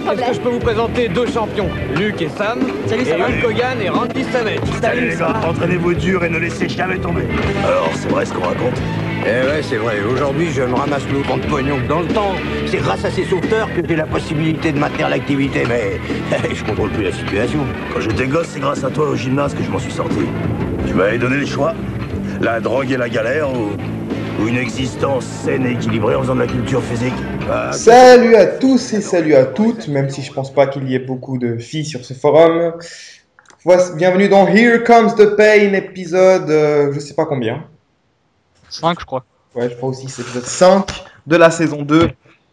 Est-ce que je peux vous présenter deux champions, Luc et Sam. Salut, ça et va Hulk Hogan et Randy Savage. Salut les gars, entraînez-vous dur et ne laissez jamais tomber. Alors, c'est vrai ce qu'on raconte? Eh ouais, c'est vrai. Aujourd'hui, je me ramasse le compte pognon. Dans le temps, c'est grâce à ces sauveteurs que j'ai la possibilité de maintenir l'activité, mais je contrôle plus la situation. Quand j'étais gosse, c'est grâce à toi au gymnase que je m'en suis sorti. Tu m'avais donné le choix. La drogue et la galère ou une existence saine et équilibrée en faisant de la culture physique. Salut à tous et salut à toutes, même si je pense pas qu'il y ait beaucoup de filles sur ce forum. Bienvenue dans Here Comes the Pain, épisode je sais pas combien. 5 je crois. Ouais, je crois aussi c'est l'épisode 5 de la saison 2.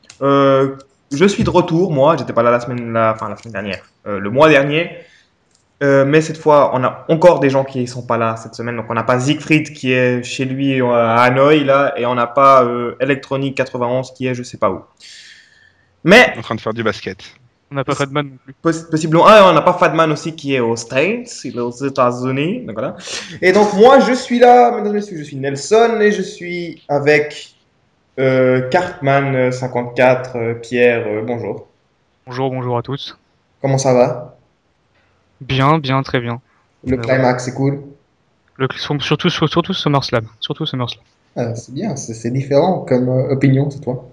Je suis de retour, moi, j'étais pas là la semaine dernière, le mois dernier. Mais cette fois, on a encore des gens qui sont pas là cette semaine. Donc, on n'a pas Siegfried qui est chez lui à Hanoï, là, et on n'a pas Electronic 91 qui est je sais pas où. Mais. En train de faire du basket. On n'a pas Fadman non plus. Possiblement. Ah, on n'a pas Fadman aussi qui est aux States, il est aux États-Unis. Donc, voilà. Et donc, moi, je suis là, mesdames et messieurs, je suis Nelson et je suis avec Cartman 54, Pierre, bonjour. Bonjour à tous. Comment ça va? Bien, très bien. Le climax, c'est cool. Surtout SummerSlam. Ah, c'est bien, c'est différent comme opinion, c'est toi.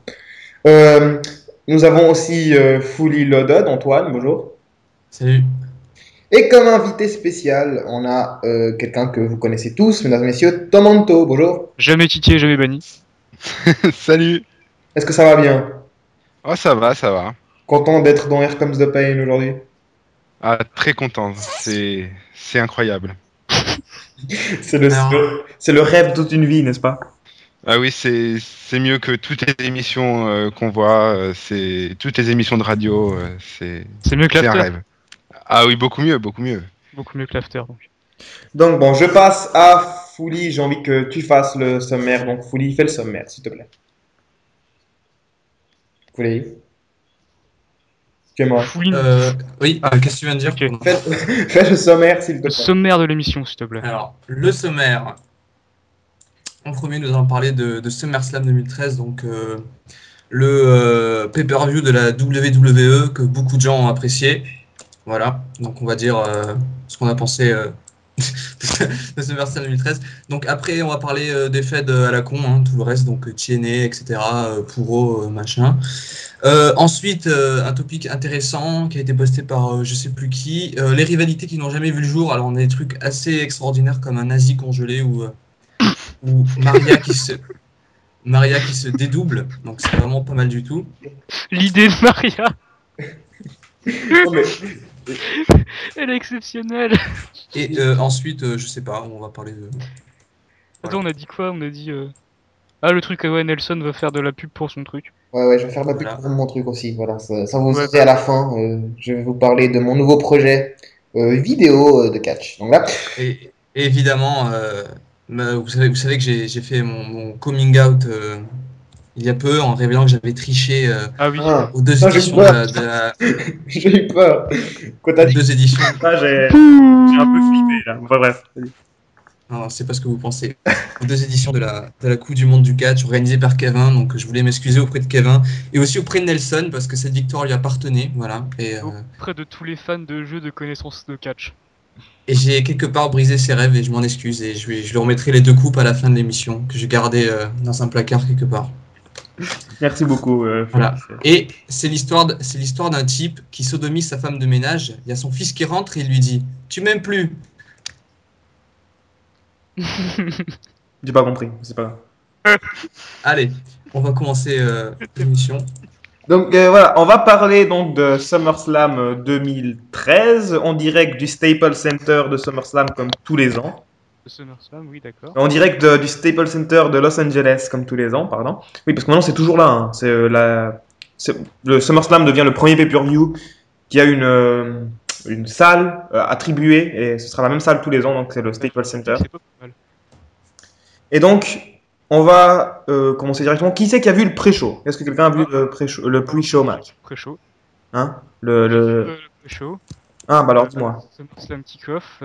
Nous avons aussi Fully Loaded, Antoine, bonjour. Salut. Et comme invité spécial, on a quelqu'un que vous connaissez tous, mesdames et messieurs, Tomanto, bonjour. Jamais titillé, jamais banni. Salut. Est-ce que ça va bien? Oh, ça va. Content d'être dans Here Comes the Pain aujourd'hui? Ah, très content, c'est incroyable. C'est le rêve de toute une vie, n'est-ce pas? Ah oui, c'est mieux que toutes les émissions qu'on voit, c'est toutes les émissions de radio, c'est mieux que un l'after. rêve. Ah oui, beaucoup mieux. Beaucoup mieux que l'after, donc. Donc bon, je passe à Fully, j'ai envie que tu fasses le sommaire, donc Fully, fais le sommaire, s'il te plaît. Fully. Oui. Qu'est-ce que tu viens de dire? Okay. Fais le sommaire, s'il te plaît. Le sommaire de l'émission, s'il te plaît. Alors, le sommaire. En premier, nous allons parler de SummerSlam 2013, donc le pay-per-view de la WWE que beaucoup de gens ont apprécié. Voilà, donc on va dire ce qu'on a pensé de SummerSlam 2013. Donc après, on va parler des faits à la con, hein, tout le reste, donc TNA, etc., Puro, machin. Ensuite, un topic intéressant qui a été posté par je sais plus qui, les rivalités qui n'ont jamais vu le jour. Alors on a des trucs assez extraordinaires comme un nazi congelé ou Maria qui se dédouble, donc c'est vraiment pas mal du tout. L'idée de Maria. Non, mais... Elle est exceptionnelle. Et ensuite, je sais pas, on va parler de... Attends, on a dit quoi? On a dit... Ah, le truc, ouais, Nelson va faire de la pub pour son truc. Ouais, je vais faire de la pub pour mon truc aussi. Voilà, ça vous verrez à la fin. Je vais vous parler de mon nouveau projet vidéo de catch. Donc là. Et évidemment, vous savez que j'ai fait mon coming out il y a peu en révélant que j'avais triché aux deux éditions de la... J'ai eu peur. Quand t'as dit deux éditions. J'ai un peu flippé là. Enfin, bref. Non, c'est pas ce que vous pensez. Les deux éditions de la Coupe du Monde du Catch organisée par Kevin, donc je voulais m'excuser auprès de Kevin et aussi auprès de Nelson parce que cette victoire lui appartenait, voilà. Et auprès de tous les fans de jeux de connaissances de catch. Et j'ai quelque part brisé ses rêves et je m'en excuse et je lui remettrai les deux coupes à la fin de l'émission que j'ai gardé dans un placard quelque part. Merci beaucoup. Voilà. Et c'est l'histoire d'un type qui sodomise sa femme de ménage. Il y a son fils qui rentre et il lui dit « Tu m'aimes plus ?» J'ai pas compris, c'est pas grave. Allez, on va commencer l'émission. Donc voilà, on va parler donc de SummerSlam 2013 en direct du Staples Center de SummerSlam comme tous les ans. SummerSlam, oui, d'accord. En direct du Staples Center de Los Angeles comme tous les ans, pardon. Oui, parce que maintenant c'est toujours là. Hein. Le SummerSlam devient le premier pay-per-view qui a une salle attribuée et ce sera la même salle tous les ans, donc c'est le Staples Center. C'est pas mal. Et donc, on va commencer directement. Qui c'est qui a vu le pré-show? Est-ce que quelqu'un a vu le pre-show match? Pré-show. Hein? Le pré-show. Ah, bah alors dis-moi. SummerSlam kick-off.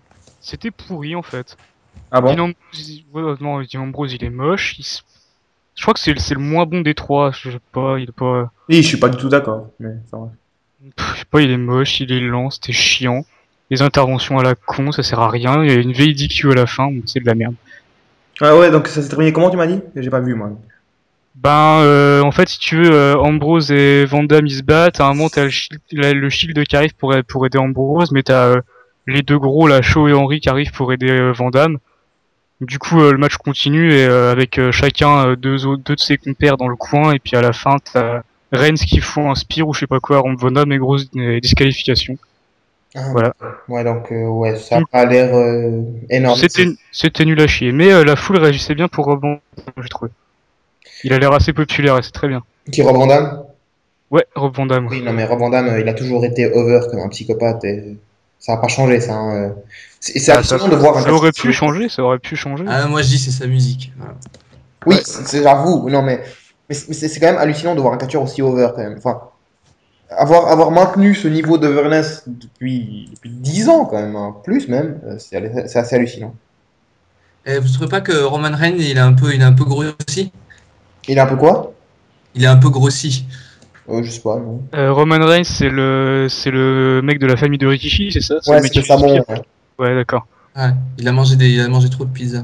C'était pourri en fait. Ah bon? Dean Ambrose, il est moche. Je crois que c'est le moins bon des trois. Je sais pas, il est pas. Oui, je suis pas du tout d'accord. Mais ça va. Je sais pas, il est moche, il est lent, c'était chiant. Les interventions à la con, ça sert à rien. Il y a une vieille DQ à la fin, donc c'est de la merde. Ah ouais, donc ça s'est terminé comment, tu m'as dit? J'ai pas vu, moi. Ben, en fait, si tu veux, Ambrose et Van Damme ils se battent. À un moment, t'as le shield qui arrive pour aider Ambrose, mais t'as les deux gros, là, Shaw et Henry, qui arrivent pour aider Van Damme. Du coup, le match continue et avec chacun deux de ses compères dans le coin, et puis à la fin, t'as Reigns qui font un spear ou je sais pas quoi, Van Damme et grosse disqualification. Ah, Voilà. ouais, donc, ouais, ça a pas l'air énorme. C'était nul à chier, mais la foule réagissait bien pour Rob Van Damme, j'ai trouvé. Il a l'air assez populaire et c'est très bien. Qui, Rob Van Damme? Ouais, Rob Van Damme. Oui, non, mais Rob Van Damme, il a toujours été over comme un psychopathe et ça n'a pas changé, ça. Hein. C'est hallucinant de voir un Ça aurait pu changer, ça aurait pu changer. Ah, moi je dis c'est sa musique. Voilà. Oui, j'avoue, non, mais c'est quand même hallucinant de voir un catcheur aussi over quand même. Enfin, avoir maintenu ce niveau d'overness depuis 10 ans quand même, hein, plus même, c'est assez hallucinant. Et vous trouvez pas que Roman Reigns il est un peu grossi? Il est un peu quoi? Il est un peu grossi. Je sais pas, non. Roman Reigns, c'est le mec de la famille de Rikishi, c'est ça? Ouais, c'est le Samon. Ouais, ouais d'accord. Ouais, il a mangé trop de pizza.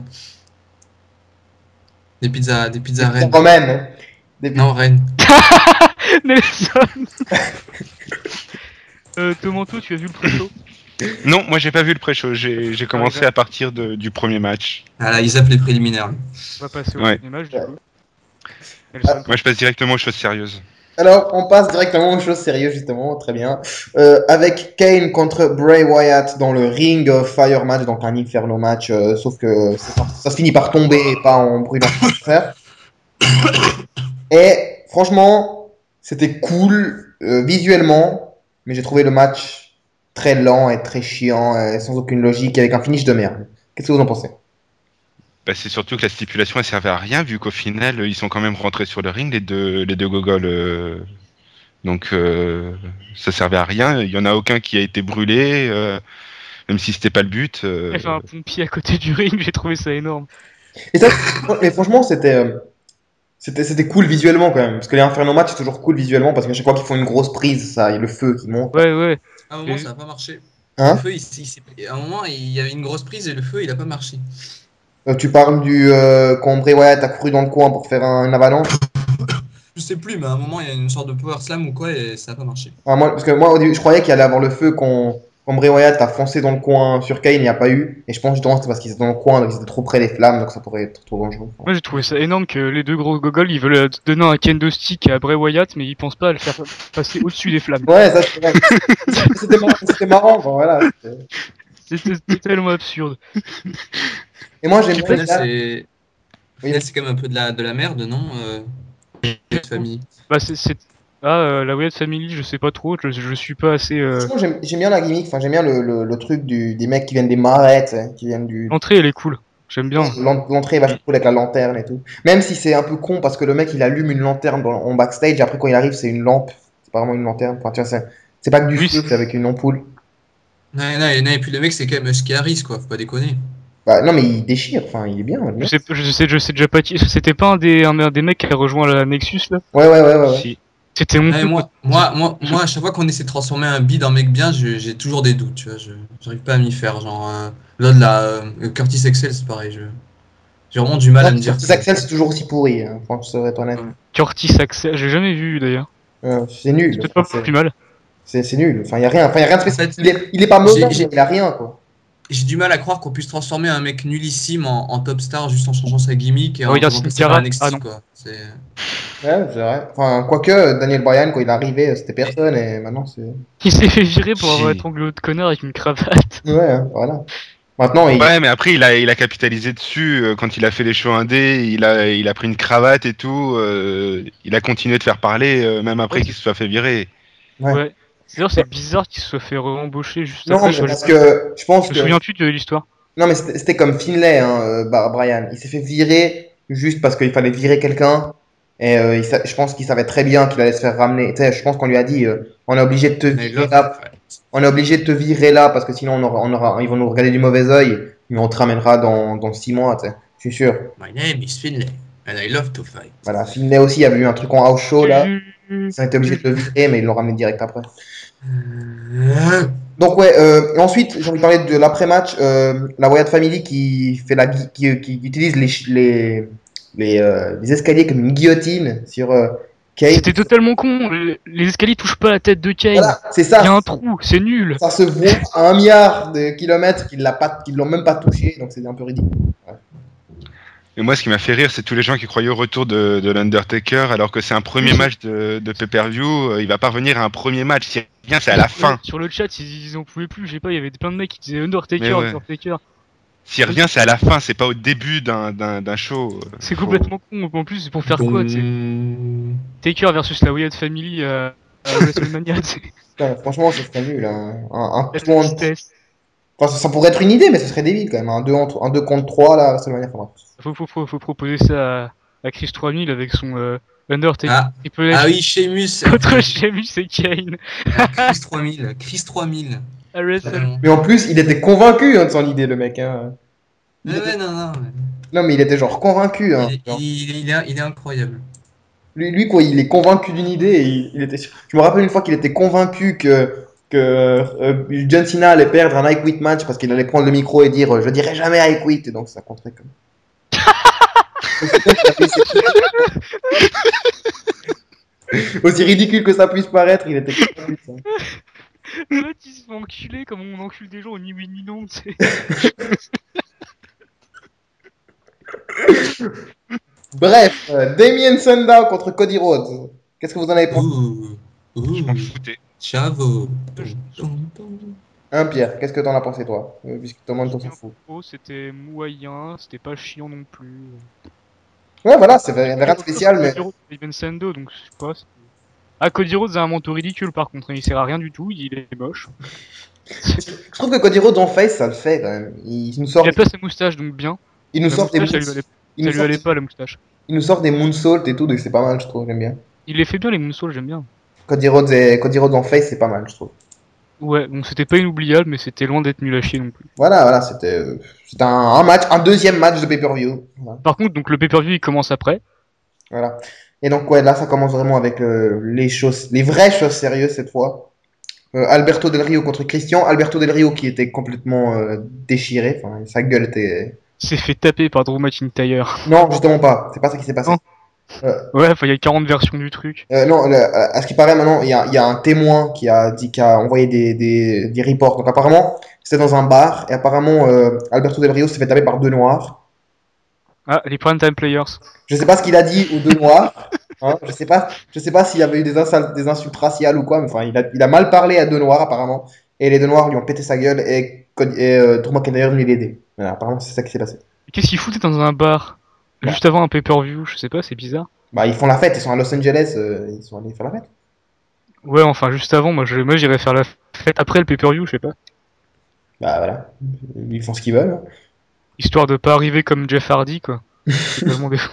Des pizzas Reigns. Romaine. Non, Reigns. Nelson. Tomanto, tu as vu le pré-show? Non, moi j'ai pas vu le pré-show. J'ai commencé à partir du premier match. Voilà, ils zappent les préliminaires. On va passer au Ouais. premier match du coup. Nelson. Moi je passe directement aux choses sérieuses. Alors, on passe directement aux choses sérieuses, justement, très bien. Avec Kane contre Bray Wyatt dans le Ring of Fire match, donc un Inferno match, sauf que ça se finit par tomber et pas en brûlant frère. Et franchement, c'était cool visuellement, mais j'ai trouvé le match très lent et très chiant, sans aucune logique, avec un finish de merde. Qu'est-ce que vous en pensez? Bah, c'est surtout que la stipulation elle servait à rien vu qu'au final ils sont quand même rentrés sur le ring les deux gogoles. Donc ça servait à rien. Il y en a aucun qui a été brûlé, même si c'était pas le but. Il a fait un pompier à côté du ring, j'ai trouvé ça énorme. Et ça, mais franchement, c'était cool visuellement quand même, parce que les Inferno match c'est toujours cool visuellement, parce qu'à chaque fois qu'ils font une grosse prise, ça, il y a le feu qui monte. Ouais. À un moment, ça n'a pas marché. Hein? Le feu, à un moment, il y avait une grosse prise et le feu, il a pas marché. Tu parles du quand Bray Wyatt a couru dans le coin pour faire une avalanche? Je sais plus, mais à un moment, il y a une sorte de power slam ou quoi et ça n'a pas marché. Parce que moi, au début, je croyais qu'il allait avoir le feu quand Bray Wyatt a foncé dans le coin sur Kane, il n'y a pas eu. Et je pense justement que c'était parce qu'ils étaient dans le coin, donc ils étaient trop près des flammes, donc ça pourrait être trop dangereux. Moi j'ai trouvé ça énorme que les deux gros gogoles ils veulent donner un kendo stick à Bray Wyatt, mais ils pensent pas à le faire passer au-dessus des flammes. Ouais, ça c'est vrai. C'était marrant, bon, voilà. C'était tellement absurde. Et moi, j'aime Au final, bien. c'est quand même un peu de la merde, non famille. Bah la Wyatt Family, je sais pas trop, je suis pas assez. Franchement, j'aime bien la gimmick, enfin, j'aime bien le truc des mecs qui viennent des marais, tu sais, qui viennent du. L'entrée elle est cool, j'aime bien. L'entrée est vachement cool avec la lanterne et tout. Même si c'est un peu con parce que le mec il allume une lanterne en backstage, et après quand il arrive, c'est une lampe, c'est pas vraiment une lanterne. Enfin, tu vois, c'est pas que du feu, c'est avec une ampoule. Non, et puis le mec, c'est quand même Husky Harris, quoi, faut pas déconner. Bah, non, mais il déchire, enfin, il est bien. Je sais déjà pas qui. C'était pas un des mecs qui a rejoint la Nexus là? Ouais. Si. C'était mon Ouais, moi, à chaque fois qu'on essaie de transformer un bid en mec bien, j'ai toujours des doutes, tu vois. J'arrive pas à m'y faire. Genre, là, de la Curtis Axel, c'est pareil. J'ai vraiment du mal à me dire. Curtis Axel, c'est toujours aussi pourri, hein, franchement, ça va être honnête. Curtis Axel, j'ai jamais vu d'ailleurs. C'est nul. C'est peut-être pas plus mal. C'est nul. Enfin, y a rien de spécial. Il est pas mauvais, il a rien, quoi. J'ai du mal à croire qu'on puisse transformer un mec nullissime en top star juste en changeant sa gimmick et en regarde faisant Sincara. NXT, Ah non. quoi. C'est... Ouais, c'est vrai. Enfin, quoique, Daniel Bryan, quand il est arrivé, c'était personne et maintenant c'est. Il s'est fait virer pour avoir étranglé l'autre connard avec une cravate. Ouais, hein, voilà. Maintenant, Ouais, mais après, il a capitalisé dessus. Quand il a fait les shows indés, il a pris une cravate et tout. Il a continué de faire parler, même après qu'il se soit fait virer. Ouais. D'ailleurs, c'est bizarre qu'il se soit fait re-embaucher juste non, après. Non, parce que je pense que. Je me souviens plus de l'histoire. Non, mais c'était comme Finlay, hein, Bryan. Il s'est fait virer juste parce qu'il fallait virer quelqu'un. Et je pense qu'il savait très bien qu'il allait se faire ramener. Tu sais, je pense qu'on lui a dit on est obligé de te virer là. On est obligé de te virer là parce que sinon ils vont nous regarder du mauvais oeil. Mais on te ramènera dans 6 mois, tu sais. Je suis sûr. My name is Finlay. And I love to fight. Voilà, Finlay aussi, il y avait eu un truc en house show là. Mm. Ils ont été obligés de le virer, mais ils l'ont ramené direct après. Euh, Donc ouais, et ensuite j'ai envie de parler de l'après-match, la Wyatt Family qui fait qui utilise les escaliers comme une guillotine sur Kane. C'était totalement con. Les escaliers touchent pas la tête de Kane. Voilà, c'est Il y a ça. un trou, c'est nul. Ça se voit à 1 milliard de kilomètres qu'ils l'ont même pas touché, donc c'est un peu ridicule. Et moi, ce qui m'a fait rire, c'est tous les gens qui croyaient au retour de l'Undertaker, alors que c'est un premier match de pay-per-view. Il va pas revenir à un premier match. Si rien, c'est à la fin. Sur le chat, ils en pouvaient plus. Je sais pas, il y avait plein de mecs qui disaient Undertaker, Mais ouais. Undertaker. Si rien, c'est à la fin. C'est pas au début d'un show. C'est Faut- complètement con. En plus, c'est pour faire quoi, tu sais. donc- Taker versus la Wyatt Family à WrestleMania, tu sais. Putain, franchement, ça serait nul. Hein. La Tout le monde- tristesse. Enfin, ça pourrait être une idée, mais ce serait débile quand même. Un 2 contre 3 là, c'est manière. Enfin, Faut proposer ça à Chris 3000 avec son Undertaker Ah. Triple H Ah oui, Sheamus. contre Sheamus et Kane Chris 3000. Chris 3000. à WrestleMania. mais en plus, il était convaincu hein, de son idée, le mec. Hein. Ouais, non. Non, mais il était genre convaincu. Hein. Genre, Il est incroyable. lui, quoi, il est convaincu d'une idée. Et il était... Je me rappelle une fois qu'il était convaincu que John Cena allait perdre un I Quit match parce qu'il allait prendre le micro et dire je dirai jamais I Quit. Et donc ça compterait comme. Aussi ridicule que ça puisse paraître, il était convaincu de ça. L'autre il se fait enculer comme on encule des gens au ni oui ni non, tu sais. Bref, Damien Sandow contre Cody Rhodes. Qu'est-ce que vous en avez pensé? Ouh. Je m'en foutais. Chavo. Hein, Pierre, qu'est-ce que t'en as pensé toi? Puisque tout le monde s'en fout. Oh, c'était moyen, c'était pas chiant non plus. Ouais, voilà, c'est rien de spécial, mais. Cody Rhodes et Ben Sando, donc je sais pas. Ah, Cody Rhodes a un manteau ridicule par contre, il sert à rien du tout, il est moche. Je trouve que Cody Rhodes en face, ça le fait quand même. Il nous sort, Il a pas sa moustache donc bien. il nous La sort des moustache, ça il nous lui sort- allait pas la moustache. il nous sort des moonsaults et tout, donc c'est pas mal, je trouve, j'aime bien. Il les fait bien les moonsaults, j'aime bien. Cody Rhodes en face, c'est pas mal, je trouve. Ouais, donc c'était pas inoubliable, mais c'était loin d'être nul à chier non plus. Voilà, c'était un match, un deuxième match de pay-per-view. Par contre, donc le pay-per-view il commence après. Voilà. Et donc, ouais, là, ça commence vraiment avec les vraies choses sérieuses cette fois. Alberto Del Rio contre Christian. Alberto Del Rio qui était complètement déchiré. Enfin, sa gueule était. S'est fait taper par Drew McIntyre. Non, justement pas. C'est pas ça qui s'est passé. Non. Ouais, enfin il y a 40 versions du truc. Non, à ce qui paraît maintenant, il y a un témoin qui a envoyé des reports. Donc apparemment, c'était dans un bar et apparemment Alberto Del Rio s'est fait taper par 2 noirs. Ah, les prime time players. Je sais pas ce qu'il a dit aux 2 noirs. Hein, je sais pas s'il y avait eu des insultes raciales ou quoi, mais enfin, il a mal parlé à 2 noirs apparemment. Et les 2 noirs lui ont pété sa gueule et Drew McIntyre lui l'a aidé. Voilà, apparemment, c'est ça qui s'est passé. Qu'est-ce qu'ils foutaient dans un bar juste avant un pay-per-view? Je sais pas, c'est bizarre. Bah, ils font la fête, ils sont à Los Angeles, ils sont allés faire la fête. Ouais, enfin juste avant, moi j'irais faire la fête après le pay-per-view, je sais pas. Bah voilà, ils font ce qu'ils veulent. Histoire de pas arriver comme Jeff Hardy, quoi. C'est tellement des-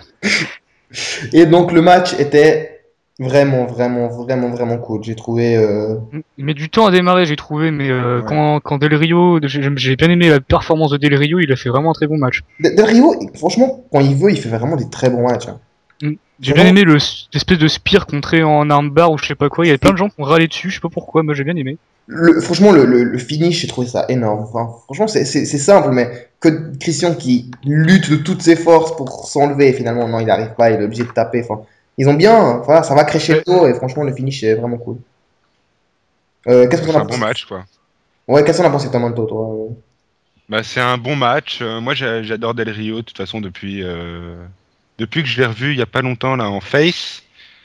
Et donc le match était vraiment cool. J'ai trouvé. Il met du temps à démarrer, j'ai trouvé, mais Ouais. quand Del Rio, j'ai bien aimé la performance de Del Rio, il a fait vraiment un très bon match. Del Rio, franchement, quand il veut, il fait vraiment des très bons matchs. Hein. J'ai bien aimé l'espèce de spear contré en armbar ou je sais pas quoi, il y avait plein de gens qui ont râlé dessus, je sais pas pourquoi, moi j'ai bien aimé. Franchement, le finish, j'ai trouvé ça énorme. Enfin, franchement, c'est simple, mais que Christian qui lutte de toutes ses forces pour s'enlever, et finalement, non, il n'arrive pas, il est obligé de taper. Enfin, ils ont bien, voilà, ça va crescendo, et franchement, le finish est vraiment cool. Qu'est-ce que C'est t'en as un bon pensé? match, quoi. Ouais, qu'est-ce que t'en as pensé, Tamanto, toi? Bah, c'est un bon match. Moi, j'adore Del Rio, de toute façon, depuis que je l'ai revu il y a pas longtemps, là, en face.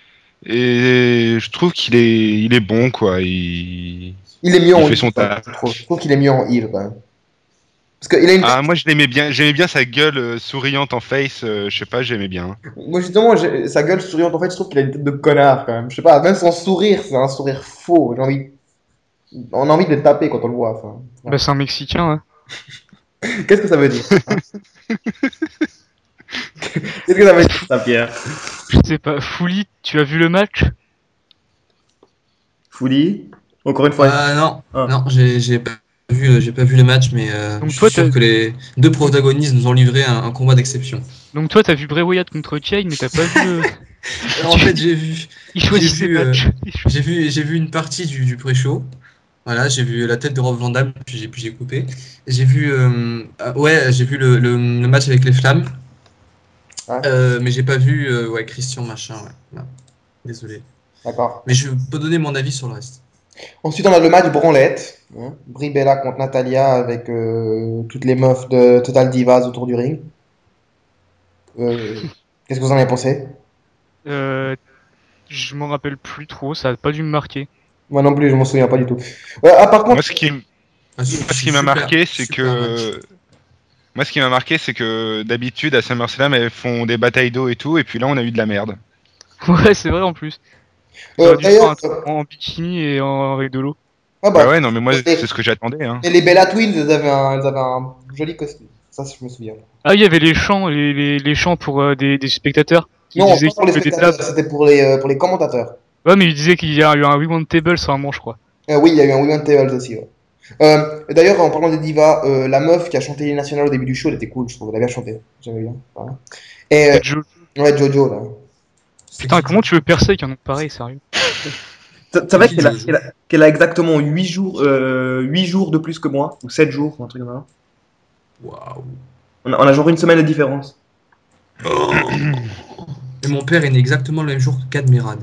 Et je trouve qu'il est bon, quoi. Il est mieux en fait heel, son quoi, taf. je trouve qu'il est mieux en heel, quand même. Parce qu'il a une. Ah, moi, j'aimais bien sa gueule souriante en face. Je sais pas, j'aimais bien. Moi, justement, sa gueule souriante, en fait, je trouve qu'il a une tête de connard, quand même. Je sais pas, même son sourire, c'est un sourire faux. On a envie de le taper quand on le voit. Enfin, ouais. Bah c'est un Mexicain, hein. Qu'est-ce que ça veut dire hein? Qu'est-ce que ça veut dire, ça, Pierre? Je sais pas, Fouli, tu as vu le match? Fouli? Encore une fois. Non, Ah. non, j'ai pas J'ai pas vu les matchs, mais Donc je suis toi, sûr que les deux protagonistes nous ont livré un combat d'exception. Donc toi, t'as vu Bray Wyatt contre Kane, mais t'as pas vu. Alors, en fait, j'ai vu, Il choisit ses vu, matchs. j'ai vu une partie du pré-show. Voilà, j'ai vu la tête de Rob Van Dam, puis j'ai coupé. J'ai vu, j'ai vu le match avec les flammes. Ouais. Mais j'ai pas vu Christian machin. Ouais. Non, désolé. D'accord. Mais je peux donner mon avis sur le reste. Ensuite, on a le match branlette. Hein. Brie Bella contre Natalia avec toutes les meufs de Total Divas autour du ring. Qu'est-ce que vous en avez pensé? Je m'en rappelle plus trop, ça a pas dû me marquer. Moi non plus, je m'en souviens pas du tout. Par contre, Moi, ce qui m'a marqué, c'est que. Moi, ce qui m'a marqué, c'est que d'habitude, à SummerSlam, elles font des batailles d'eau et tout, et puis là, on a eu de la merde. Ouais, c'est vrai en plus. Ça aurait dû faire d'ailleurs, un truc en bikini et avec de l'eau. Bah ouais, non, mais moi, c'est ce que j'attendais. Hein. Et les Bella Twins, elles avaient un joli costume. Ça, je me souviens. Ah, il y avait les chants, les chants pour des spectateurs. Qui Non, disaient pas pour les qu'il y avait des spectateurs, tables. c'était pour les commentateurs. Ouais, mais il disait qu'il y a eu un Women's Table sur un manche, je crois. Oui, il y a eu un Women's Table aussi. Ouais. D'ailleurs, en parlant des divas, la meuf qui a chanté les nationales au début du show, elle était cool, je trouve. Elle a bien chanté. J'aimais bien. Voilà. Et, C'est Joe. ouais, Jojo, là. Putain, comment tu veux percer avec un nom pareil, sérieux? Ça va qu'elle a exactement 8 jours de plus que moi, ou 7 jours, un truc comme ça. Waouh. On a genre une semaine de différence. Et mon père est né exactement le même jour que Cadmerad.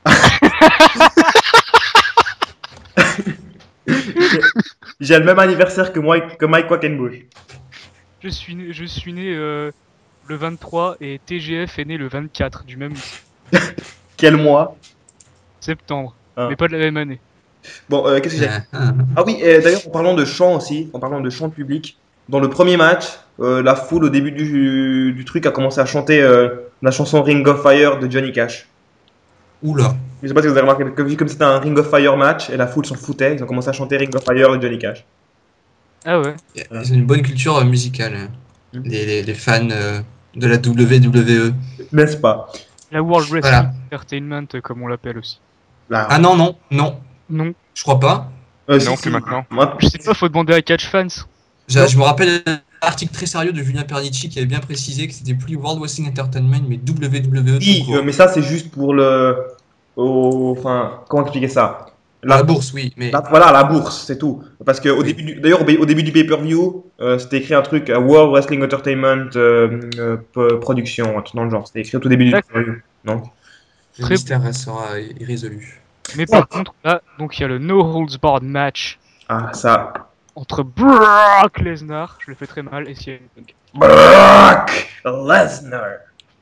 J'ai le même anniversaire que Mike Quackenbush. Je suis né le 23 et TGF est né le 24 du même Quel mois? septembre, Ah. mais pas de la même année. Bon, qu'est-ce que j'ai? Ah oui, d'ailleurs, en parlant de chant aussi, en parlant de chant public, dans le premier match, la foule au début du truc a commencé à chanter la chanson Ring of Fire de Johnny Cash. Oula. Je sais pas si vous avez remarqué, vu comme c'était un Ring of Fire match et la foule s'en foutait, ils ont commencé à chanter Ring of Fire de Johnny Cash. Ah ouais. Ils ont une bonne culture musicale, hein. Mm. Les fans de la WWE. N'est-ce pas? La World Wrestling Voilà. Entertainment, comme on l'appelle aussi. Là. Ah non, Non. je crois pas. Non, plus maintenant. Moi, Je sais pas, faut demander à Catch Fans. Je me rappelle un article très sérieux de Julien Pernici qui avait bien précisé que c'était plus World Wrestling Entertainment mais WWE. oui, tout court. mais ça c'est juste pour enfin, comment expliquer ça? La bourse, oui, mais Voilà, la bourse, c'est tout. Parce que au début du pay-per-view, c'était écrit un truc World Wrestling Entertainment Production, un truc dans le genre. C'était écrit au tout début du D'accord. pay-per-view. Non. le Très mystère restera irrésolu. Mais par contre, là, donc il y a le No Holds Barred match Ah, ça. entre Brock Lesnar, je le fais très mal, et CM Punk. Brock Lesnar.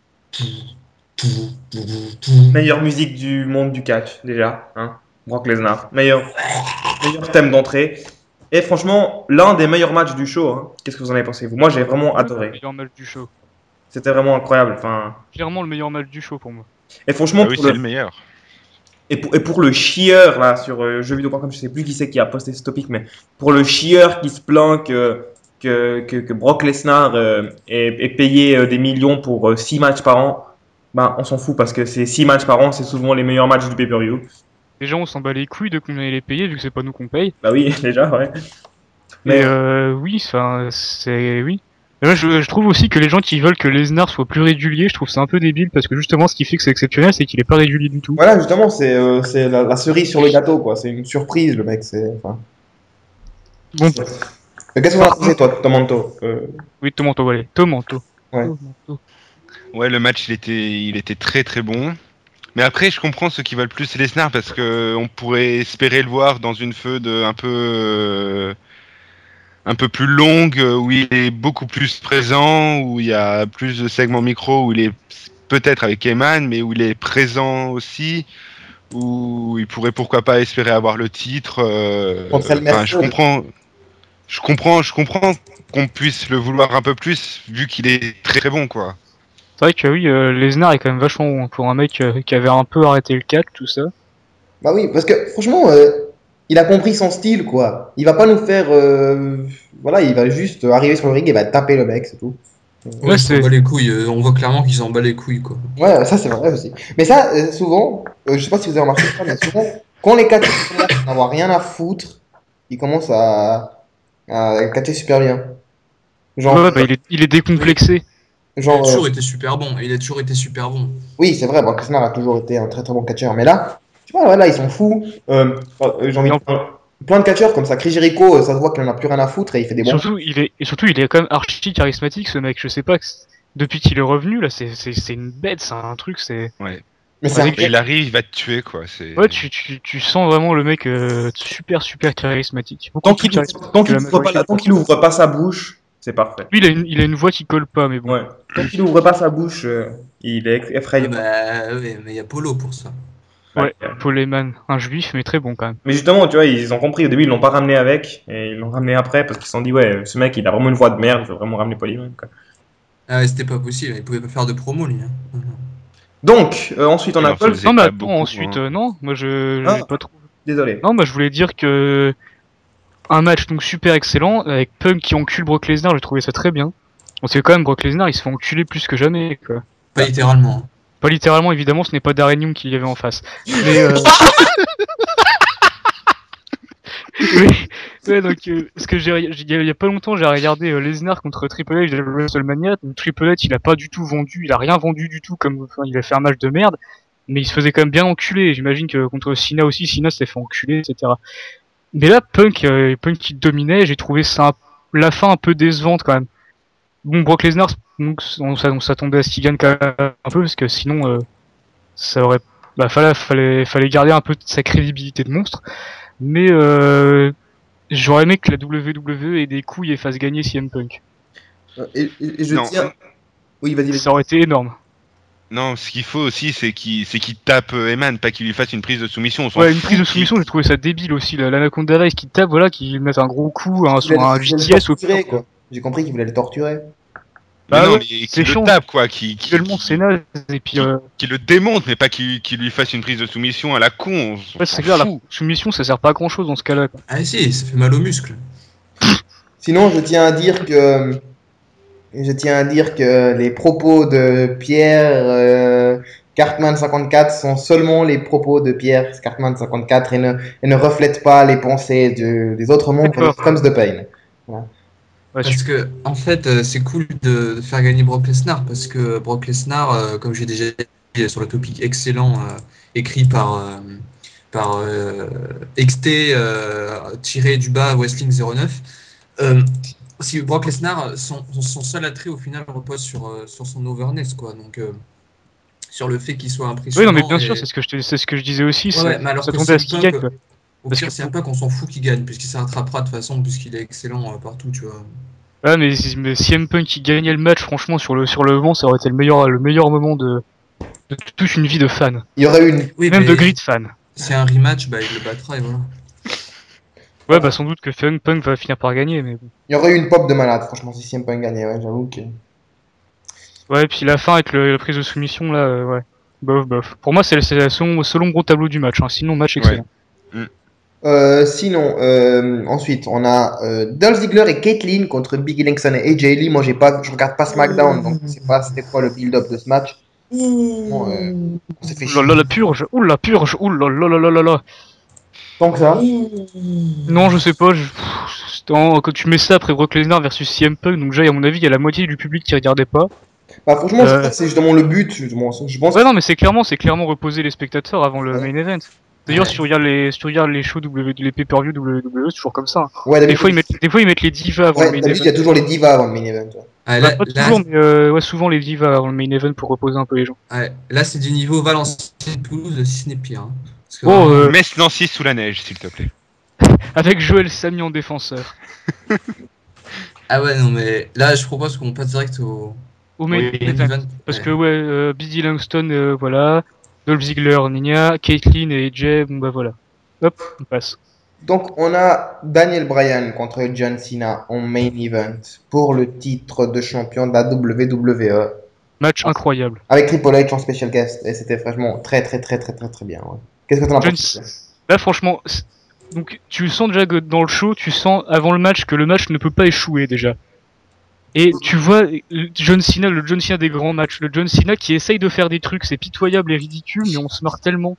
Meilleure musique du monde du catch, déjà. Hein. Brock Lesnar. Meilleur thème d'entrée. Et franchement, l'un des meilleurs matchs du show. Hein. Qu'est-ce que vous en avez pensé, vous? Moi, j'ai vraiment Le adoré. meilleur match du show. C'était vraiment incroyable. Enfin... Clairement le meilleur match du show pour moi. Et franchement, Ah oui, c'est le meilleur. Et pour le chieur, là, sur jeuxvideo.com, je sais plus qui c'est qui a posté ce topic, mais pour le chieur qui se plaint que Brock Lesnar est payé des millions pour 6 matchs par an, ben, on s'en fout parce que ces 6 matchs par an, c'est souvent les meilleurs matchs du pay-per-view. Déjà on s'en bat les couilles de combien il est payé vu que c'est pas nous qu'on paye. Bah oui, déjà, ouais. Mais oui, enfin c'est oui. Et moi, je trouve aussi que les gens qui veulent que Lesnar soit plus régulier, je trouve ça un peu débile parce que justement ce qui fait que c'est exceptionnel, c'est qu'il est pas régulier du tout. Voilà, justement, c'est la cerise sur le gâteau, quoi. C'est une surprise, le mec. Enfin... Bon, Qu'est-ce que vous en pensez, toi, Tomanto oui, Tomanto, allez, Tomanto. Ouais. Tomanto. Ouais, le match, il était très très bon. Mais après, je comprends ceux qui veulent plus Lesnar parce que on pourrait espérer le voir dans une feud un peu plus longue, où il est beaucoup plus présent, où il y a plus de segments micro, où il est peut-être avec Heyman, mais où il est présent aussi, où il pourrait pourquoi pas espérer avoir le titre. Enfin, je comprends qu'on puisse le vouloir un peu plus, vu qu'il est très très bon, quoi. C'est vrai que oui, Lesnar est quand même vachement bon pour un mec qui avait un peu arrêté le catch, tout ça. Bah oui, parce que franchement, il a compris son style, quoi. Il va pas nous faire. Voilà, il va juste arriver sur le ring et va taper le mec, c'est tout. Ouais, ils s'en bat les couilles. On voit clairement qu'ils s'en bat les couilles, quoi. Ouais, ça c'est vrai aussi. Mais ça, souvent, je sais pas si vous avez remarqué ça, mais souvent, quand les catcheurs commencent à n'avoir rien à foutre, ils commencent à catché super bien. Genre, Ouais, bah, il est décomplexé. Il a genre toujours été super bon. Il a toujours été super bon. oui, c'est vrai, Brock Lesnar a toujours été un très très bon catcheur. Mais là, tu vois, là, ils sont fous. J'ai envie Et de plein de catcheurs comme ça. Chris Jericho, ça se voit qu'il en a plus rien à foutre et il fait des bons. surtout, il est quand même archi charismatique, ce mec. Je sais pas, depuis qu'il est revenu, là, c'est une bête, c'est un truc, c'est. Mais c'est un mec, Il arrive, il va te tuer, quoi. ouais, tu sens vraiment le mec super, super charismatique. Beaucoup tant plus qu'il charismatique tant que qu'il la ouvre pas, majorité. tant qu'il ouvre pas sa bouche, c'est parfait. Lui, il a une voix qui colle pas, mais bon. Ouais. Tant qu'il ouvre pas sa bouche, il est effrayant. Bah, ouais, mais il y a Polo pour ça. Ouais, Paul Heyman, un juif, mais très bon quand même. Mais justement, tu vois, ils ont compris. Au début, ils l'ont pas ramené avec, et ils l'ont ramené après parce qu'ils se sont dit, ouais, ce mec, il a vraiment une voix de merde, il faut vraiment ramener Paul Heyman, quoi. Ah ouais, c'était pas possible. Il pouvait pas faire de promo, lui. Hein. Donc, ensuite, on Il a en Paul. faisait Non, mais pas attends, beaucoup, ensuite, hein. non, moi Ah. j'ai pas trop. Désolé. Non, bah je voulais dire que un match donc super excellent avec Punk qui encule Brock Lesnar, j'ai trouvé ça très bien. On sait quand même Brock Lesnar, il se fait enculer plus que jamais, quoi. Pas littéralement. Pas littéralement, évidemment, ce n'est pas Darren Young qui y avait en face. Mais oui, ouais, donc parce que il y a pas longtemps, j'ai regardé Lesnar contre Triple H de WrestleMania. Donc Triple H, il a pas du tout vendu, il a rien vendu du tout, comme enfin, il a fait un match de merde, mais il se faisait quand même bien enculer. J'imagine que contre Cena aussi, Cena s'est fait enculer, etc. Mais là, Punk qui dominait, j'ai trouvé la fin un peu décevante quand même. Bon, Brock Lesnar, donc, on s'attendait à ce qu'il gagne quand même un peu, parce que sinon, ça aurait, bah, fallait garder un peu de sa crédibilité de monstre. Mais j'aurais aimé que la WWE ait des couilles et fasse gagner CM Punk. Et je Non. tiens. Oui, vas-y. Ça aurait été énorme. Non, ce qu'il faut aussi, c'est qu'il tape Eman, pas qu'il lui fasse une prise de soumission. On s'en Ouais, une fout prise de qu'il- soumission, j'ai trouvé ça débile aussi. L'Anaconda Race qui tape, voilà, qui met un gros coup sur un Il voulait le GTS au torturer, quoi. J'ai compris qu'il voulait le torturer. Mais Bah non, ouais, mais c'est qu'il chiant. le tape, quoi. Visuellement, c'est naze. Et puis, Qu'il le démonte, mais pas qu'il lui fasse une prise de soumission à la con. On ouais, s'en c'est clair, la fout. soumission, ça sert pas à grand chose dans ce cas-là, quoi. Ah si, ça fait mal aux muscles. Sinon, je tiens à dire que. Je tiens à dire que les propos de Pierre Cartman 54 sont seulement les propos de Pierre Cartman 54 et ne reflètent pas les pensées des autres membres de D'accord. Scrums de Pain. Ouais, Parce que, en fait, c'est cool de faire gagner Brock Lesnar, parce que Brock Lesnar, comme j'ai déjà dit sur le topic excellent écrit par XT tiré du bas Wrestling 09, si Brock Lesnar, son seul attrait au final repose sur son overness, quoi. Donc, sur le fait qu'il soit Oui, impressionnant. non, mais bien sûr, et- c'est ce que je disais aussi. Ouais, mais alors ça que tombait à ce CM qu'il Punk, gagne, quoi. Au Parce pire, que- c'est un peu qu'on s'en fout qu'il gagne, puisqu'il s'attrapera de toute façon, puisqu'il est excellent partout, tu vois. Ouais, mais CM Punk qui gagnait le match, franchement, sur le moment, ça aurait été le meilleur moment de toute une vie de fan. Il y aurait eu une. Oui, Même mais de grid fan. c'est un rematch, bah, il le battra et voilà. Ouais, bah sans doute que Punk va finir par gagner, mais bon. Il y aurait eu une pop de malade, franchement, si CM Punk gagnait, ouais, j'avoue que. Ouais, et puis la fin avec la prise de soumission, là, ouais. Bof. Pour moi, c'est selon gros tableau du match, hein. Sinon, match excellent. Sinon, ensuite, on a Dolph Ziggler et Caitlyn contre Biggie Langston et AJ Lee. Moi, je regarde pas SmackDown, donc je sais pas c'était quoi le build-up de ce match. Bon, on s'est fait Ouh chier. là là, la purge, ouh la purge, ouh là là là là là là. Tant que ça. Non, je sais pas, quand tu mets ça après Brock Lesnar versus CM Punk, donc déjà, à mon avis, il y a la moitié du public qui regardait pas. Bah, franchement, je pense que c'est justement le but. Je pense Ouais, non, mais c'est clairement reposer les spectateurs avant le Ouais. main event. D'ailleurs, Ouais. si tu regardes les shows les pay-per-view WWE, c'est toujours comme ça, hein. Ouais, Des fois, ils mettent les divas avant ouais, le main d'habitude, il y event. a toujours les divas avant le main event. Ouais. Ah, Bah, là, pas là, toujours, mais ouais, souvent les divas avant le main event pour reposer un peu les gens. ouais, là, c'est du niveau Valenciennes-Toulouse, si ce n'est pire. Hein. Parce que Oh, vraiment, Metz Nancy sous la neige, s'il te plaît. avec Joël Samy en défenseur. Ah ouais, non, mais là, je propose qu'on passe direct Au main main event. event. Parce Ouais. que, ouais, Biggie Langston, voilà. Dolph Ziggler, Nina, Caitlyn et AJ, bon bah voilà. Hop, on passe. Donc, on a Daniel Bryan contre John Cena en main event pour le titre de champion de la WWE Match incroyable. avec Triple H en special guest. Et c'était franchement très bien. Ouais. Qu'est-ce que t'en as John pensé? Là, franchement, donc tu sens déjà que dans le show, tu sens avant le match que le match ne peut pas échouer déjà. Et tu vois le John Cena des grands matchs, le John Cena qui essaye de faire des trucs, c'est pitoyable et ridicule, mais on se marre tellement.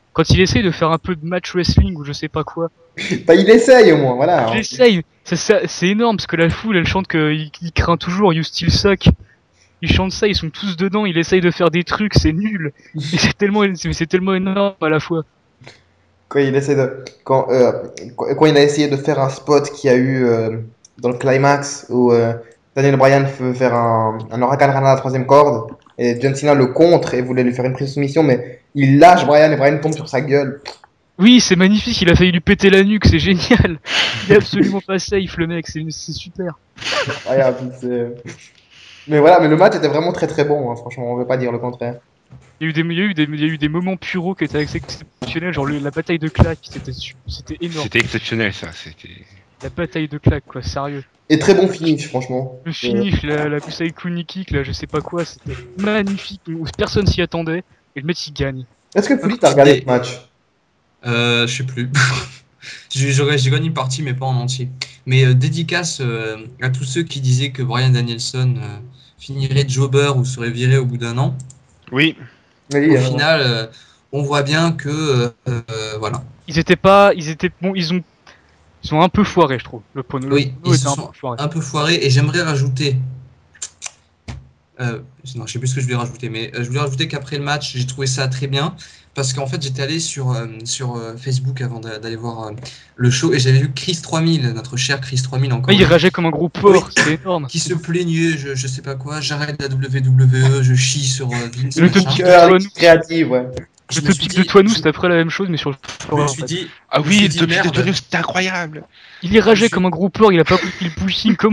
quand il essaye de faire un peu de match wrestling ou je sais pas quoi, Bah, il essaye au moins, voilà. il Hein. essaye. C'est énorme parce que la foule, elle chante il craint toujours You Still Suck. Ils chantent ça, ils sont tous dedans, il essaye de faire des trucs, c'est nul. Et c'est tellement énorme à la fois. Quand il essaie de, quand il a essayé de faire un spot qu'il y a eu dans le climax où Daniel Bryan veut faire un Hurricane Rana à la troisième corde et John Cena le contre et voulait lui faire une prise de soumission, mais il lâche Bryan et Bryan tombe sur sa gueule. Oui, c'est magnifique, il a failli lui péter la nuque, c'est génial. Il est absolument pas safe, le mec, c'est super. Incroyable, mais voilà, mais le match était vraiment très très bon, hein, franchement, on veut pas dire le contraire. Il y a eu des moments puros qui étaient exceptionnels, genre la bataille de claques, c'était énorme. C'était exceptionnel, ça. C'était. La bataille de claques, quoi, sérieux. Et très bon finish, franchement. Le finish, la Kusai Kuni Kick, là, je sais pas quoi, c'était magnifique. Personne s'y attendait, et le mec il gagne. Est-ce que Philippe a regardé ce match? Je sais plus. J'ai gagné une partie, mais pas en entier. Mais dédicace à tous ceux qui disaient que Bryan Danielson finirait jobber ou serait viré au bout d'un an. Oui. Oui, Au final, on voit bien que voilà. Ils ont un peu foiré, je trouve. Le prono Oui, ils était se un sont peu foiré. un peu foirés et j'aimerais rajouter. Non, je sais plus ce que je voulais rajouter, mais je voulais rajouter qu'après le match, j'ai trouvé ça très bien parce qu'en fait, j'étais allé sur Facebook avant d'aller voir le show et j'avais vu Chris 3000, notre cher Chris 3000 encore. Ouais, il rageait comme un gros porc, c'était énorme. Qui se plaignait, je sais pas quoi, j'arrête la WWE, je chie sur Vince. Le machin. topic Cœur créative, ouais. Je Le me suis topic de dit- toi nous, c'était après la même chose, mais sur le Je forum, me en suis fait. dit, Ah je me oui, suis le dit, topic de merde. Tony, c'était incroyable. Il est ragé Je- comme un gros porc, il a pas compris le pushing. Comment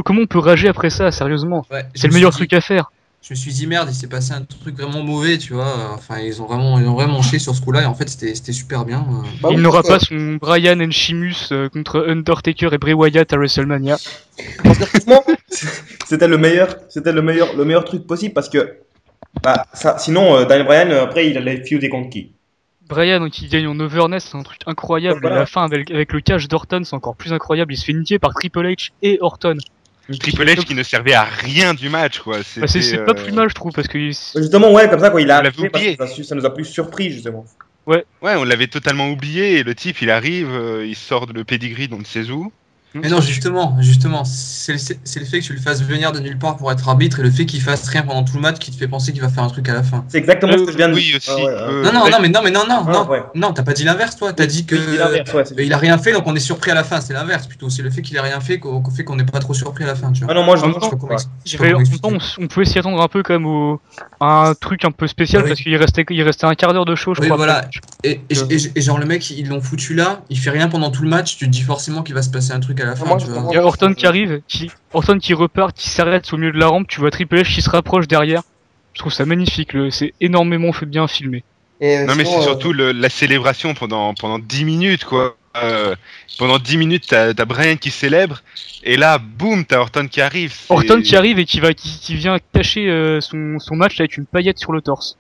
on peut rager après ça, sérieusement? Ouais, je C'est me le meilleur suis dit- truc à faire. Je me suis dit merde, il s'est passé un truc vraiment mauvais, tu vois. Enfin, ils ont vraiment chié sur ce coup-là et en fait c'était super bien. Bah Il oui, n'aura parce pas son Brian and Sheamus contre Undertaker et Bray Wyatt à WrestleMania. Parce que franchement, c'était le meilleur truc possible parce que bah, ça, sinon Daniel Bryan après il allait feuder contre qui? Brian qui gagne en overness, c'est un truc incroyable. Voilà. Et la fin avec le cash d'Orton, c'est encore plus incroyable. Il se fait niquer par Triple H et Orton. Triple H qui ne servait à rien du match, quoi. Bah, c'est pas plus mal, je trouve, parce que Justement, ouais, comme ça quand il a On l'avait arrivé, parce oublié. que ça nous a plus surpris justement. Ouais, on l'avait totalement oublié et le type il arrive, il sort le pedigree d'on ne sait où. Mais non, justement, c'est le fait que tu le fasses venir de nulle part pour être arbitre et le fait qu'il fasse rien pendant tout le match qui te fait penser qu'il va faire un truc à la fin. C'est exactement ce que je viens de Oui, dire. aussi. Ah ouais, Non, ouais. non, t'as pas dit l'inverse, toi. T'as dit que Oui, il dit l'inverse, ouais, c'est- il a rien fait, donc on est surpris à la fin. C'est l'inverse plutôt. C'est le fait qu'il a rien fait qu'on fait qu'on n'est pas trop surpris à la fin, tu vois. Ah non, moi je En me même temps, Je sais pas comment ex- je sais pas En comment même expliquer. temps, on pouvait s'y attendre un peu quand même à un truc un peu spécial, Ah oui. parce qu'il restait un quart d'heure de show, je Oui, crois. voilà. après. Et genre le mec, ils l'ont foutu là, il fait rien pendant tout le match, tu te dis forcément qu'il va se passer un truc à la fin, moi, tu vois. justement, Il y a Orton qui arrive, Orton qui repart, qui s'arrête au milieu de la rampe, tu vois Triple H qui se rapproche derrière. Je trouve ça magnifique, c'est énormément bien filmé. Et, Non, mais sinon, c'est surtout la célébration pendant 10 minutes, quoi. Pendant 10 minutes, t'as Brian qui célèbre, et là, boum, t'as Orton qui arrive. c'est- Orton qui arrive et qui vient cacher son match avec une paillette sur le torse.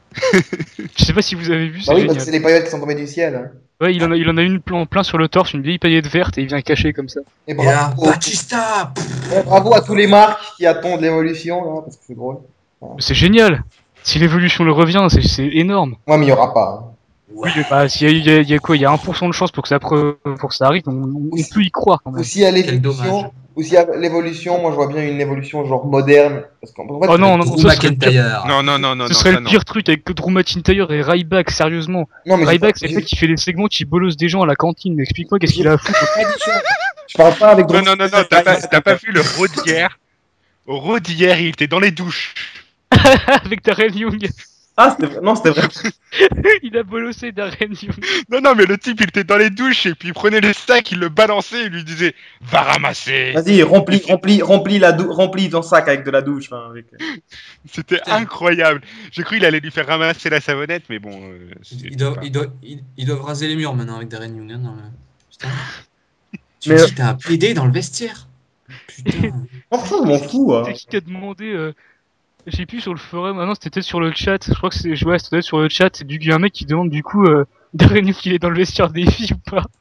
Je sais pas si vous avez vu, c'est bah oui, parce que génial. c'est les paillettes qui sont tombées du ciel. Hein. Ouais, il en a une plein sur le torse, une vieille paillette verte et il vient cacher comme ça. Et Et là, bravo, Batista bravo à tous les marques qui attendent l'évolution là, parce que c'est drôle. C'est génial. Si l'évolution le revient, c'est énorme. Moi, mais il y aura pas. Hein. Oui, mais bah, il y a quoi? Il y a 1% de chance pour que ça arrive, on peut y croire quand même. Ou s'il y a Quel dommage. l'évolution, moi je vois bien une évolution genre moderne. Parce qu'en fait, Oh non, non, Drew ça serait le pire, McIntyre. Non, ce serait ça, le pire truc avec Drew McIntyre et Ryback, sérieusement. non, mais Ryback, c'est le mec qui fait des segments qui bolosse des gens à la cantine, mais explique-moi qu'est-ce qu'il a à foutre. je parle pas avec Non, t'as pas vu le Raw d'hier. Au Raw d'hier, il était dans les douches. Avec Darren Young. Ah, c'était vrai. Il a bolossé Darren Young. Non, mais le type, il était dans les douches, et puis il prenait le sac, il le balançait, et il lui disait « Va ramasser !» Vas-y, remplis ton sac avec de la douche. Enfin, avec... C'était incroyable. J'ai cru qu'il allait lui faire ramasser la savonnette, mais bon... Ils doivent raser les murs maintenant avec Darren Young. Hein, non, mais- Putain. Tu Mais- me dis, t'as un PD dans le vestiaire. Putain. Franchement, je m'en fous. Hein. C'est qui a demandé j'ai plus sur le forum, ah non c'était peut-être sur le chat, je crois que c'était peut-être sur le chat, c'est il y a un mec qui demande du coup Darren Young il est dans le vestiaire des filles ou pas.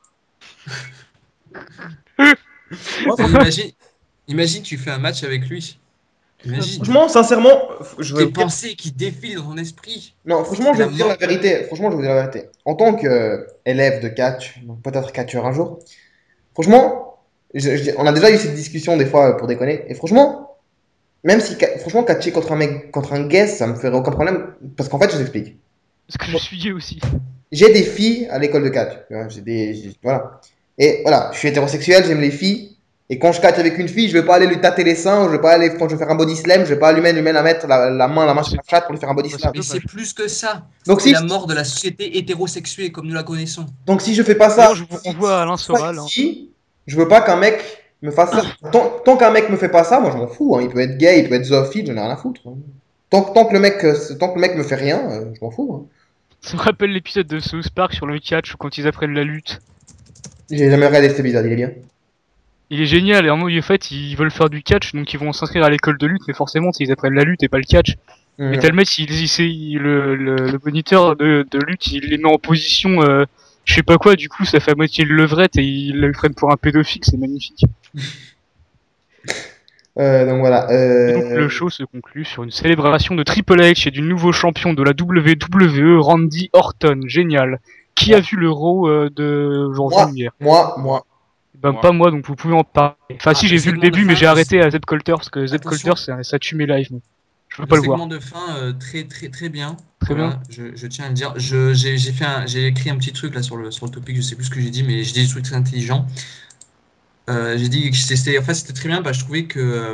Imagine, tu fais un match avec lui. Imagine. Franchement, sincèrement, je Tes veux... pensées qui défilent dans ton esprit. Non, franchement, je vais La vous dire la mort. vérité. Franchement, je vais vous dire la vérité. En tant qu'élève de catch, donc peut-être catcheur un jour, franchement, on a déjà eu cette discussion des fois pour déconner. Et franchement, même si, franchement, catcher contre un mec, contre un guest, ça me ferait aucun problème. Parce qu'en fait, je vous explique. Parce que je suis gay aussi. J'ai des filles à l'école de catch. Tu vois, voilà. Et voilà, je suis hétérosexuel, j'aime les filles. Et quand je catch avec une fille, je vais pas aller lui tâter les seins, je vais pas aller, quand je vais faire un body slam, je vais pas lui mettre la main sur la chatte pour lui faire un body Ouais, slam. Mais c'est plus que ça. Donc C'est si, la mort de la société hétérosexuée comme nous la connaissons. donc si je fais pas ça, D'ailleurs, je vous renvoie à Alain Soral. Hein. ici, je veux pas qu'un mec me fasse ça. Tant qu'un mec me fait pas ça, moi je m'en fous. Hein. Il peut être gay, il peut être zoophile, j'en ai rien à foutre. Hein. Tant que le mec me fait rien, je m'en fous. Hein. Ça me rappelle l'épisode de South Park sur le catch quand ils apprennent la lutte. J'ai jamais regardé cet épisode, il est bien. Il est génial, et en fait, ils veulent faire du catch, donc ils vont s'inscrire à l'école de lutte, mais forcément, ils apprennent la lutte et pas le catch. Et t'as le mec, le moniteur de lutte, il les met en position, je sais pas quoi, du coup, ça fait à moitié le levrette, et ils le prennent pour un pédophile, c'est magnifique. Donc voilà. Et donc, le show se conclut sur une célébration de Triple H et du nouveau champion de la WWE, Randy Orton. Génial. Qui a vu le Raw de aujourd'hui hier? Moi. Ben, Moi. pas moi, donc vous pouvez en parler. Enfin, si, le j'ai vu le segment de début, mais fin, j'ai arrêté à Zeb Colter, parce que Zeb Attention. Colter, ça tue mes lives. moi. Je peux Le pas le voir. segment de fin, très bien. Très Voilà, je tiens à le dire. J'ai écrit un petit truc là sur le topic, je sais plus ce que j'ai dit, mais j'ai dit des trucs très intelligents. J'ai dit que c'était très bien, je trouvais que.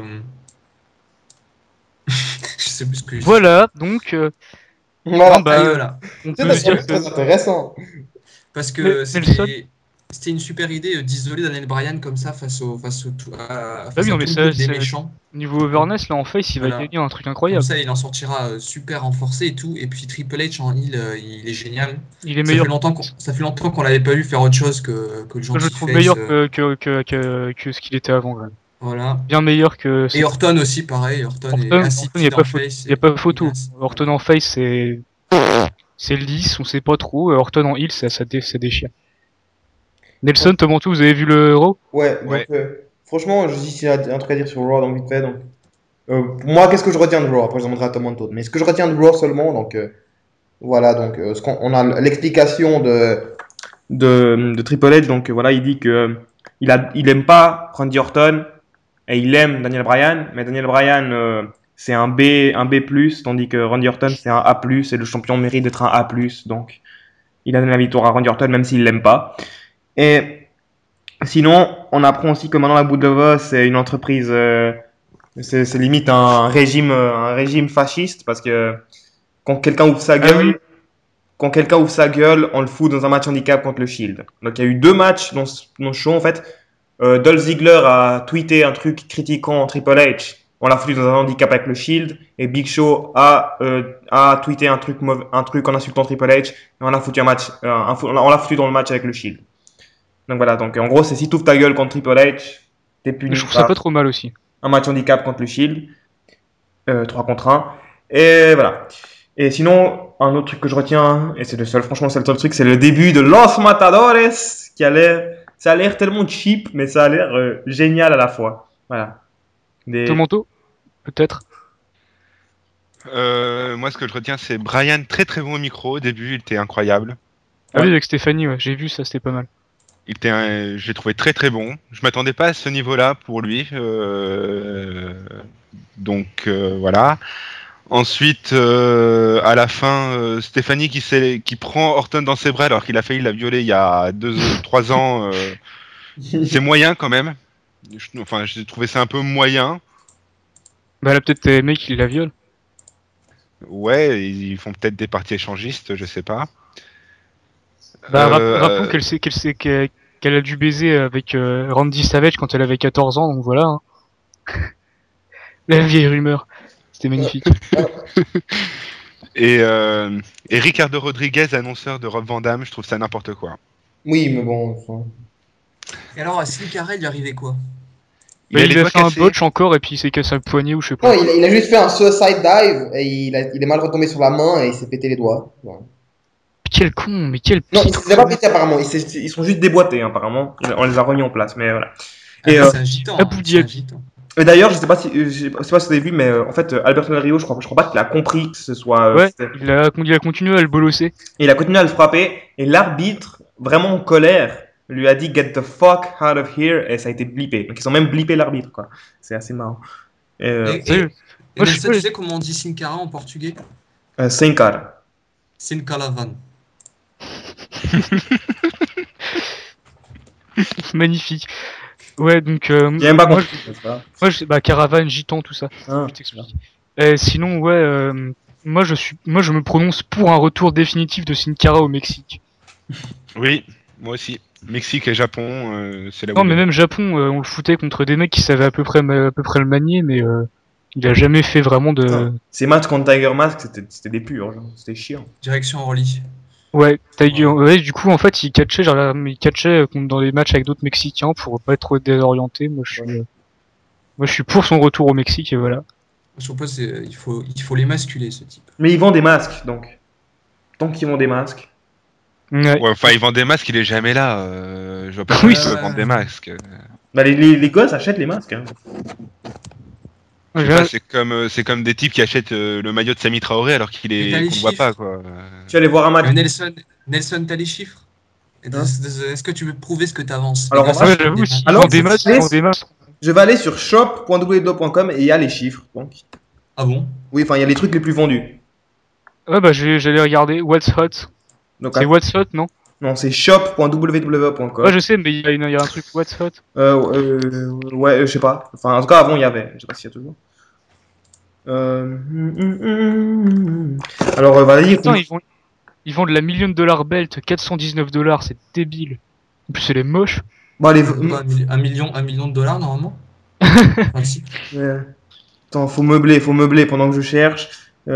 Je sais plus ce que j'ai dit. Voilà, donc, Voilà. non, bah, Allez, voilà. on C'est peut se dire très que intéressant. Parce Mais que Nelson- c'était une super idée d'isoler Daniel Bryan comme ça face oui, à non, tout mais le ça, groupe des c'est- méchants. niveau Overness, là, en face, il va Voilà. gagner un truc Comme incroyable. ça, il en sortira super renforcé et tout. Et puis Triple H en heel, il est génial. Il est Ça meilleur. fait longtemps qu'on l'avait pas vu faire autre chose que le gentil Je le trouve face, meilleur que ce qu'il était avant, quand même. voilà. Bien meilleur que. Et Orton aussi, pareil. Orton est Orton, insipide il n'y a en pas face. Il y a pas photo. il est Orton en face, c'est lisse, on sait pas trop. Orton en heel, ça déchire. Nelson, Tomantou, vous avez vu le Raw? Ouais, Ouais. donc franchement, j'ai un truc à dire sur Raw, donc vite fait. Donc, pour moi, qu'est-ce que je retiens de Raw? Après, je demanderai à Tom Montaud. Mais ce que je retiens de Raw seulement, donc voilà, donc on a l'explication de Triple H. Donc voilà, il dit que il aime pas Randy Orton et il aime Daniel Bryan, mais Daniel Bryan c'est un B+, tandis que Randy Orton c'est un A+, et le champion mérite d'être un A+, donc il a donné la victoire à Randy Orton même s'il l'aime pas. Et sinon, on apprend aussi que maintenant la WWE c'est une entreprise, c'est limite un régime fasciste parce que quand quelqu'un ouvre sa gueule, oui. quand quelqu'un ouvre sa gueule, on le fout dans un match handicap contre le Shield. Donc il y a eu 2 matchs dans ce show en fait. Dolph Ziggler a tweeté un truc critiquant Triple H. On l'a foutu dans un handicap avec le Shield. Et Big Show a tweeté un truc en insultant Triple H. Et on a foutu on l'a foutu dans le match avec le Shield. Donc voilà. Donc en gros, c'est si tu ouvres ta gueule contre Triple H, t'es Mais puni je trouve ça par pas trop mal aussi. un match handicap contre le Shield. 3 contre 1. Et voilà. Et sinon, un autre truc que je retiens, et c'est franchement, c'est le seul truc, c'est le début de Los Matadores, ça a l'air tellement cheap, mais ça a l'air génial à la fois. Voilà. Tomanto, peut-être. Moi, ce que je retiens, c'est Brian, très très bon au micro. Au début, il était incroyable. Ah oui, avec Stéphanie, ouais, j'ai vu ça, c'était pas mal. Je l'ai trouvé très très bon. Je m'attendais pas à ce niveau-là pour lui. Donc voilà. Ensuite, à la fin, Stéphanie qui prend Orton dans ses bras alors qu'il a failli la violer il y a 3 ans. C'est moyen quand même. Enfin, j'ai trouvé ça un peu moyen. Bah, elle a peut-être aimé qu'il la viole. Ouais, ils font peut-être des parties échangistes, je sais pas. Bah, rappelons qu'elle a dû baiser avec Randy Savage quand elle avait 14 ans, donc voilà. Hein. La vieille rumeur. C'était magnifique. Et Ricardo Rodriguez, annonceur de Rob Van Dam, je trouve ça n'importe quoi. Oui, mais bon. Et alors, à Steve Carell, il lui arrivait quoi? Bah, il les a doigts fait un cassés. botch encore et puis il s'est cassé un poignet ou je sais Non, pas. il a juste fait un suicide dive et il est mal retombé sur la main et il s'est pété les doigts. Voilà. Quel con, mais quel Non, il pitre. s'est pas pété apparemment. Ils sont juste déboîtés apparemment. On les a remis en place, mais voilà. Ah, Et, c'est un gitan. Abu C'est un Dhabi. gitan. Et d'ailleurs, je sais pas si vous avez vu, mais en fait, Alberto Del Rio, je crois pas qu'il a compris que ce soit. Ouais, il a continué à le bolosser. Et il a continué à le frapper, et l'arbitre, vraiment en colère, lui a dit Get the fuck out of here, et ça a été blippé. Donc ils ont même blippé l'arbitre, quoi. C'est assez marrant. Et Sérieux. Moi, je Nelson, sais- tu sais comment on dit Sin Cara en portugais? Sem cara. Sin Calavan. Magnifique. Ouais, donc J'ai même pas moi, compris. c'est pas grave. bah caravane, gitan, tout ça. Ah. Je t'explique. Sinon, ouais, moi je me prononce pour un retour définitif de Sin Cara au Mexique. Oui, moi aussi. Mexique et Japon, c'est là où. Non, mais même Japon, on le foutait contre des mecs qui savaient à peu près le manier, mais il a jamais fait vraiment de. Ah. Ces matchs contre Tiger Mask, c'était des purs, genre. C'était chiant. Direction Orly. Ouais, ouais, du coup, en fait, il catchait, genre, dans les matchs avec d'autres Mexicains pour pas être désorienté. Moi, je suis pour son retour au Mexique, et voilà. Je propose, il faut les masculer, ce type. Mais ils vendent des masques, donc. Tant qu'ils vendent des masques. Ouais. Ouais, enfin, ils vendent des masques, il est jamais là. Je vois pas Oui, pourquoi ils veulent vendre des masques. Bah, les gosses achètent les masques. Hein. Je sais pas, c'est comme des types qui achètent le maillot de Sami Traoré alors qu'il Mais t'as est les qu'on le voit chiffres. pas quoi. Tu vas aller voir un match. Nelson, t'as les chiffres? Hein? Est-ce que tu veux prouver ce que t'avances? Alors, Les gars, on va- c'est j'avoue, des si. matchs. Alors, Des masques, laisse- des masques. Je vais aller sur shop.wdo.com et il y a les chiffres. Ah bon? Oui, enfin, il y a les trucs les plus vendus. Ouais, bah, j'allais regarder What's Hot. Donc, C'est What's Hot, non? non, c'est shop.wwe.com. Ouais, je sais, mais il y a un truc What's Hot. Ouais, je sais pas. Enfin, en tout cas, avant, il y avait. Je sais pas s'il y a toujours. Alors, vas-y. Attends, ils vendent la $1 million belt, $419, c'est débile. En plus, elle est moche. Bon, allez. Pas un million de dollars normalement? Enfin, si. Attends, faut meubler pendant que je cherche.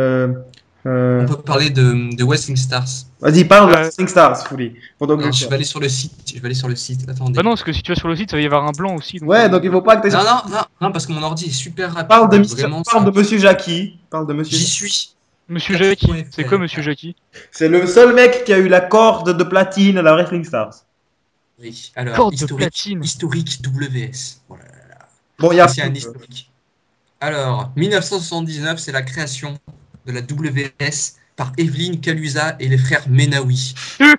On peut parler de Wrestling Stars. Vas-y, parle de la 5 Stars, Fouli. Pendant que Non, je je cherche. vais aller sur le site. Attendez. Bah non, parce que si tu vas sur le site, ça va y avoir un blanc aussi. Ouais, donc il faut pas que tu Non, parce que mon ordi est super rapide. Parle de Vraiment, Monsieur Jackie. Parle de Monsieur J'y Jackie. suis. Monsieur Quatre Jackie, points c'est FR. quoi Monsieur Jackie? C'est le seul mec qui a eu la corde de platine à la Wrestling Stars. Oui. Alors, Corde de platine. historique WS. Voilà. Bon, il y a. C'est un historique. Alors, 1979, c'est la création de la WS par Evelyne Calusa et les frères Menaoui.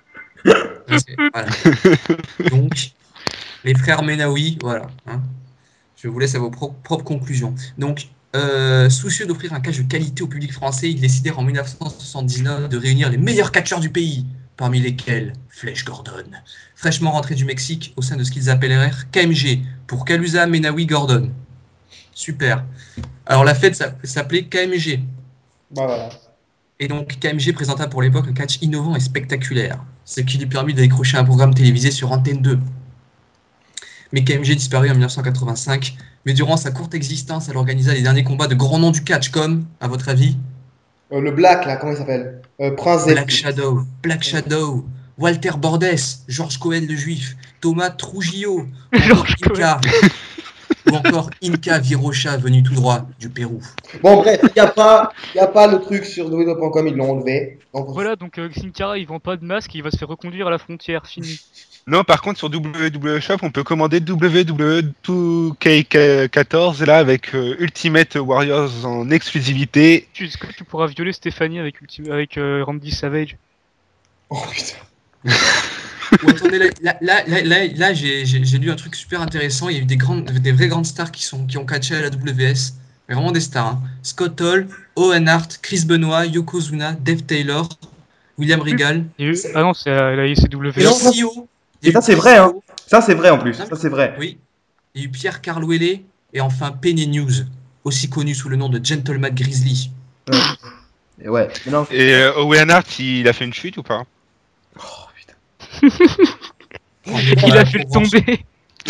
Voilà. Donc, les frères Menaoui, voilà. Hein. Je vous laisse à vos propres conclusions. Donc, soucieux d'offrir un catch de qualité au public français, ils décidèrent en 1979 de réunir les meilleurs catcheurs du pays, parmi lesquels Flash Gordon, fraîchement rentré du Mexique au sein de ce qu'ils appellèrent KMG, pour Calusa, Menaoui, Gordon. Super. Alors la fête s'appelait KMG. Bah voilà. Et donc KMG présenta pour l'époque un catch innovant et spectaculaire, ce qui lui permit de décrocher un programme télévisé sur Antenne 2. Mais KMG disparut en 1985, mais durant sa courte existence, elle organisa les derniers combats de grands noms du catch comme, à votre avis, Le Black, là, comment il s'appelle Prince Black Shadow, Walter Bordes, Georges Cohen le Juif, Thomas Trujillo, Georges Inca, ou encore Inca Virocha venu tout droit du Pérou. Bon, bref, il n'y a pas le truc sur www.com, ils l'ont enlevé. Donc, Voilà, donc Sin Cara, il vend pas de masque, il va se faire reconduire à la frontière, fini. Non, par contre, sur WWE Shop, on peut commander WWE 2K14 là avec Ultimate Warriors en exclusivité. Est-ce que tu pourras violer Stéphanie avec Randy Savage? Oh putain. Ou attendez, là j'ai lu un truc super intéressant. Il y a eu des vraies grandes stars qui ont catché à la WS. Mais vraiment des stars. Hein. Scott Hall, Owen Hart, Chris Benoit, Yokozuna, Dave Taylor, William Regal. Ah non, c'est la ICW. Et CEO. Et ça, c'est vrai, hein. Ça, c'est vrai en plus. Ça, c'est vrai. Oui. Il y a eu Pierre Carlouele et enfin Penny News, aussi connu sous le nom de Gentleman Grizzly. Et ouais. Mais non. Et Owen Hart, il a fait une chute ou pas? Oh putain. Il a fait le tomber.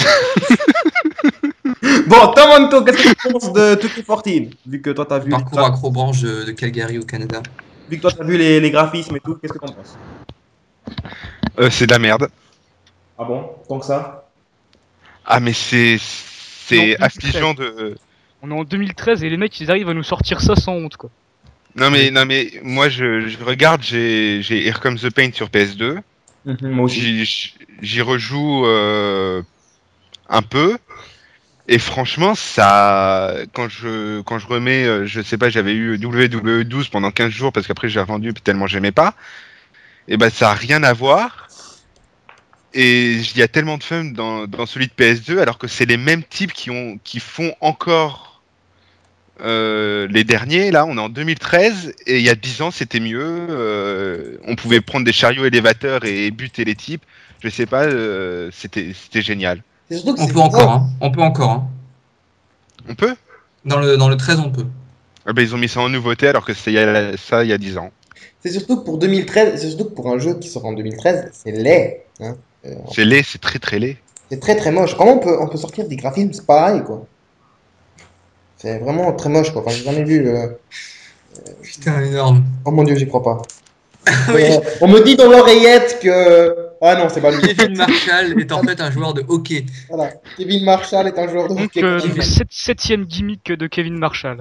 Bon, Tomonto, qu'est-ce que tu penses de 2K14 Vu que toi, t'as vu. Parcours acrobranche de Calgary au Canada. Vu que toi, t'as vu les graphismes et tout, qu'est-ce que t'en penses C'est de la merde. Ah bon Tant que ça Ah mais c'est Non, affligeant de. On est en 2013 et les mecs, ils arrivent à nous sortir ça sans honte, quoi. Non mais moi je regarde, j'ai Here Comes the Pain sur PS2. Moi aussi. J'y rejoue un peu. Et franchement, ça, quand je remets, je sais pas, j'avais eu WWE 12 pendant 15 jours parce qu'après j'ai revendu tellement j'aimais pas. Et ben ça a rien à voir. Et il y a tellement de fun dans celui de PS2 alors que c'est les mêmes types qui font encore les derniers. Là, on est en 2013 et il y a 10 ans c'était mieux. On pouvait prendre des chariots élévateurs et buter les types. Je sais pas, c'était génial. C'est surtout que On c'est peut encore, bizarre. hein. On peut encore, hein. On peut? Dans le 13, on peut. Ah ben, ils ont mis ça en nouveauté alors que c'était il y a 10 ans. C'est surtout que pour 2013, c'est surtout que pour un jeu qui sort en 2013, c'est laid. Hein. C'est laid, c'est très très laid. C'est très très moche. Comment on peut sortir des graphismes, c'est pareil quoi. C'est vraiment très moche quoi. Enfin, j'ai jamais vu. Putain, énorme. Oh mon dieu, j'y crois pas. Oui. On me dit dans l'oreillette que. Ah non, c'est pas lui. Kevin Marshall est en fait un joueur de hockey. Voilà. Kevin Marshall est un joueur de Donc, hockey. septième gimmick de Kevin Marshall.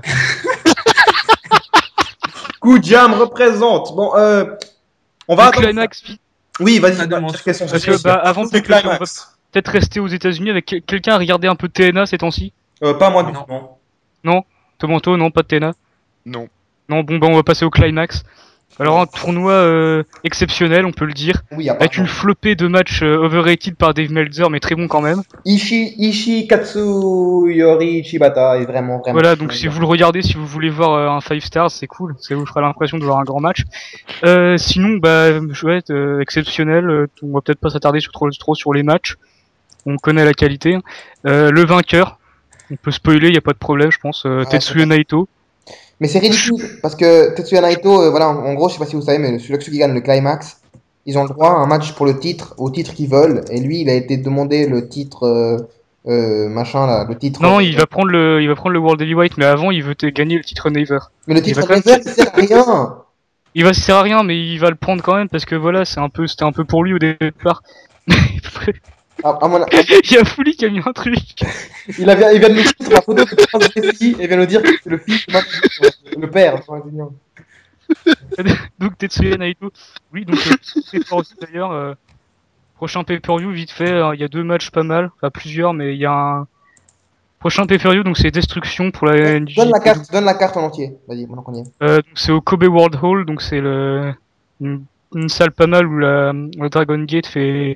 Coup Jam représente. Bon, on va Le attendre. climax, Oui, vas-y. Ça demande. Question, parce que avant le peut-être on va climax. peut-être rester aux États-Unis avec quelqu'un à regarder un peu de TNA ces temps-ci. Pas moi du Non. tout. Non. Tomanto, non, pas de TNA. Non. Non, bon, bah on va passer au climax. Alors un tournoi exceptionnel, on peut le dire, Oui, à part avec une flopée de matchs overrated par Dave Meltzer, mais très bon quand même. Ishi Katsuyori Shibata est vraiment. Voilà, donc si vous le regardez, si vous voulez voir un 5 stars, c'est cool, ça vous fera l'impression de voir un grand match. Sinon, bah, ouais, exceptionnel, on va peut-être pas s'attarder trop sur les matchs, on connaît la qualité. Le vainqueur, on peut spoiler, y a pas de problème, je pense, Tetsuya Naito. Mais c'est ridicule parce que Tetsuya Naito, voilà, en gros, je sais pas si vous savez, mais ceux qui gagnent le climax, ils ont le droit à un match pour le titre, au titre qu'ils veulent, et lui, il a été demandé le titre, machin là, le titre. Non, il va prendre le World Heavyweight, mais avant, il veut gagner le titre Never. Mais le il titre va quand même- Never, il sert à rien. Ça sert à rien, mais il va le prendre quand même parce que voilà, c'était un peu pour lui au départ. Il y a Fouli qui a mis un truc. Il vient de nous dire sur la photo que Prince Jesse, et vient nous dire que c'est le fils de le père. Enfin, c'est bien. Donc Tetsuya Naito. Oui, donc pay-per-view, d'ailleurs, prochain pay-per-view vite fait, il y a 2 matchs pas mal, enfin plusieurs, mais il y a un prochain pay-per-view, donc c'est Destruction pour la NJ. Donne la carte en entier. Vas-y, maintenant qu'on y est. Donc c'est au Kobe World Hall, donc c'est une salle pas mal où le Dragon Gate fait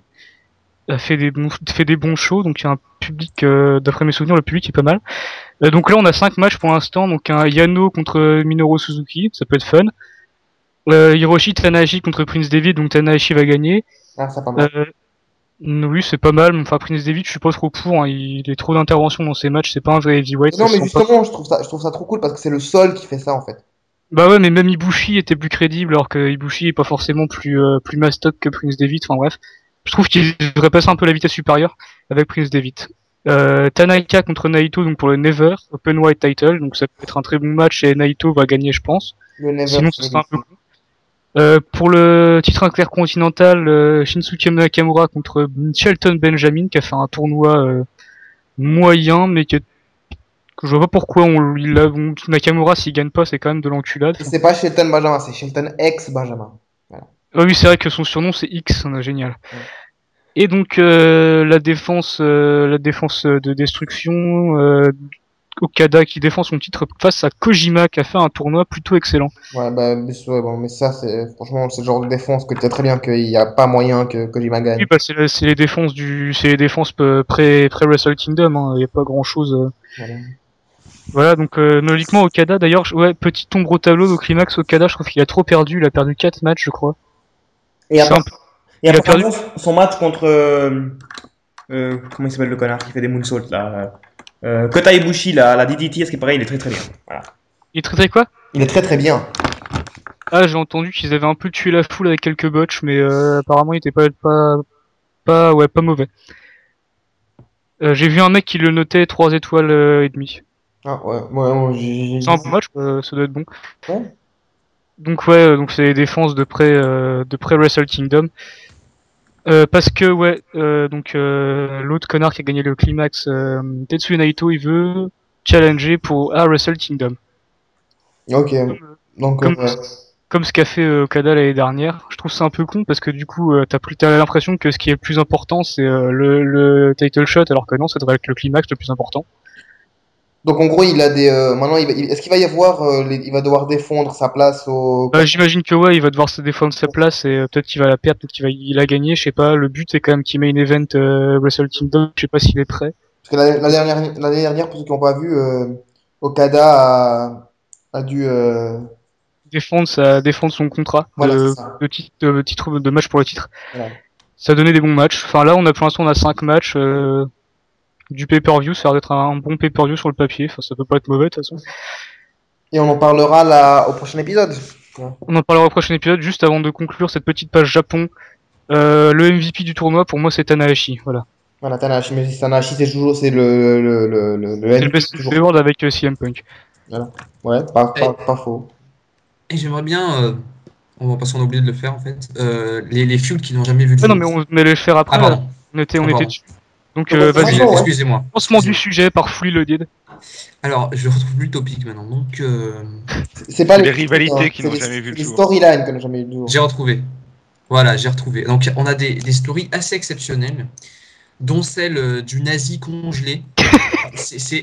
des bons shows, donc il y a un public, d'après mes souvenirs, le public est pas mal. Donc là on a 5 matchs pour l'instant, donc un Yano contre Minoru Suzuki, ça peut être fun. Hiroshi Tanahashi contre Prince David, donc Tanahashi va gagner. Ah, ça pas mal. Oui, c'est pas mal, enfin Prince David je suis pas trop pour, hein. Il est trop d'interventions dans ses matchs, c'est pas un vrai heavyweight. Non, mais justement, je trouve ça trop cool parce que c'est le seul qui fait ça en fait. Bah ouais, mais même Ibushi était plus crédible alors que Ibushi est pas forcément plus mastoc que Prince David, enfin bref. Je trouve qu'il devrait passer un peu la vitesse supérieure avec Prince David. Tanaka contre Naito donc pour le Never Open White Title, donc ça peut être un très bon match et Naito va gagner je pense. Le Never, Sinon ce sera un peu con. Pour le titre intercontinental, Shinsuke Nakamura contre Shelton Benjamin qui a fait un tournoi moyen mais que je vois pas pourquoi Nakamura s'il gagne pas c'est quand même de l'enculade. C'est pas Shelton Benjamin, c'est Shelton X Benjamin. Ah oui, c'est vrai que son surnom c'est X, c'est génial. Ouais. Et donc la défense de destruction, Okada qui défend son titre face à Kojima qui a fait un tournoi plutôt excellent. Ouais, bah, bon, mais ça, franchement, c'est le genre de défense que tu sais très bien qu'il n'y a pas moyen que Kojima gagne. Oui, bah c'est les défenses pré-Wrestle Kingdom, hein, il y a pas grand chose. Voilà, donc logiquement Okada d'ailleurs, ouais, petite ombre au tableau au climax, Okada je trouve qu'il a trop perdu, il a perdu 4 matchs je crois. Et après, il a perdu son match contre comment il s'appelle le connard qui fait des moonsaults là, Kota Ibushi, la DDT, ce qui est pareil, il est très très bien. Voilà. Il est très quoi? Il est très très bien. Ah, j'ai entendu qu'ils avaient un peu tué la foule avec quelques botches, mais apparemment il était pas mauvais. J'ai vu un mec qui le notait 3 étoiles et demie. Ah ouais, C'est un bon match, ça doit être bon. Ouais. Donc donc c'est les défenses de près Wrestle Kingdom. Parce que l'autre connard qui a gagné le climax, Tetsuya Naito, il veut challenger à Wrestle Kingdom. Ok, donc Comme, comme ce qu'a fait Okada l'année dernière. Je trouve ça un peu con parce que du coup, t'as l'impression que ce qui est le plus important, c'est le title shot, alors que non, ça devrait être le climax le plus important. Donc en gros, il a des. Maintenant, est-ce qu'il va y avoir. Il va devoir défendre sa place au. J'imagine que ouais, il va devoir se défendre sa place et peut-être qu'il va la perdre, peut-être il a gagné, je sais pas. Le but c'est quand même qu'il main event Wrestle Kingdom, je sais pas s'il est prêt. Parce que l'année dernière, pour ceux qui n'ont pas vu, Okada a dû. Défendre son contrat Voilà, c'est ça. de titre de match pour le titre. Voilà. Ça a donné des bons matchs. Enfin là, pour l'instant on a 5 matchs du pay-per-view, ça a l'air d'être un bon pay-per-view sur le papier. Enfin, ça peut pas être mauvais de toute façon. Et on en parlera là, au prochain épisode. On en parlera au prochain épisode. Juste avant de conclure cette petite page Japon, le MVP du tournoi pour moi c'est Tanahashi. Voilà, Tanahashi, mais Tanahashi, c'est toujours c'est le C'est le best toujours. world avec CM Punk. Voilà. Ouais, pas faux. Et j'aimerais bien, on va pas s'en oublier de le faire en fait, les feuds qui n'ont jamais vu le Ouais, jour. non, mais on allait le faire après. Ah, pardon. On était dessus. Donc Ouais, vas-y, ouais. Excusez-moi. lancement du sujet par Fully Loaded. Alors, je retrouve plus le topic maintenant. Donc, C'est pas Les rivalités qui c'est n'ont les- jamais vu le les jour. storylines qui n'ont jamais vu le jour. j'ai retrouvé. Voilà, j'ai retrouvé. Donc, on a des stories assez exceptionnelles, dont celle du nazi congelé. C'est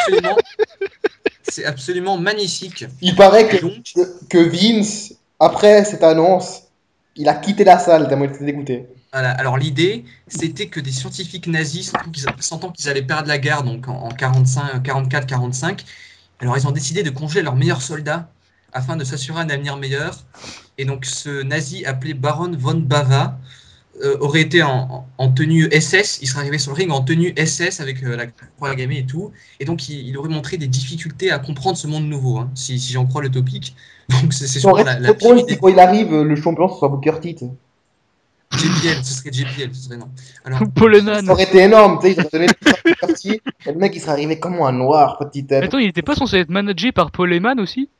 absolument magnifique. Il paraît Et donc, que Vince, après cette annonce, il a quitté la salle tellement il était dégoûté. voilà. Alors, l'idée, c'était que des scientifiques nazis, sentant qu'ils allaient perdre la guerre, donc en 44-45, alors ils ont décidé de congeler leurs meilleurs soldats afin de s'assurer un avenir meilleur. Et donc, ce nazi appelé Baron von Bava aurait été en tenue SS. Il serait arrivé sur le ring en tenue SS avec la croix gammée et tout. Et donc, il aurait montré des difficultés à comprendre ce monde nouveau, hein, si j'en crois le topic. Donc, c'est Son sûrement reste la drôle, pire c'est idée. quand il arrive, le champion, ce soit Booker T. tu sais. JPL, ce serait JPL, ce serait non. Alors, Paul Heyman. Ça aurait été énorme, tu sais, il aurait donné le titre à Booker T, et le mec il serait arrivé comme un noir, petite tête. Attends, il était pas censé être managé par Paul Heyman aussi?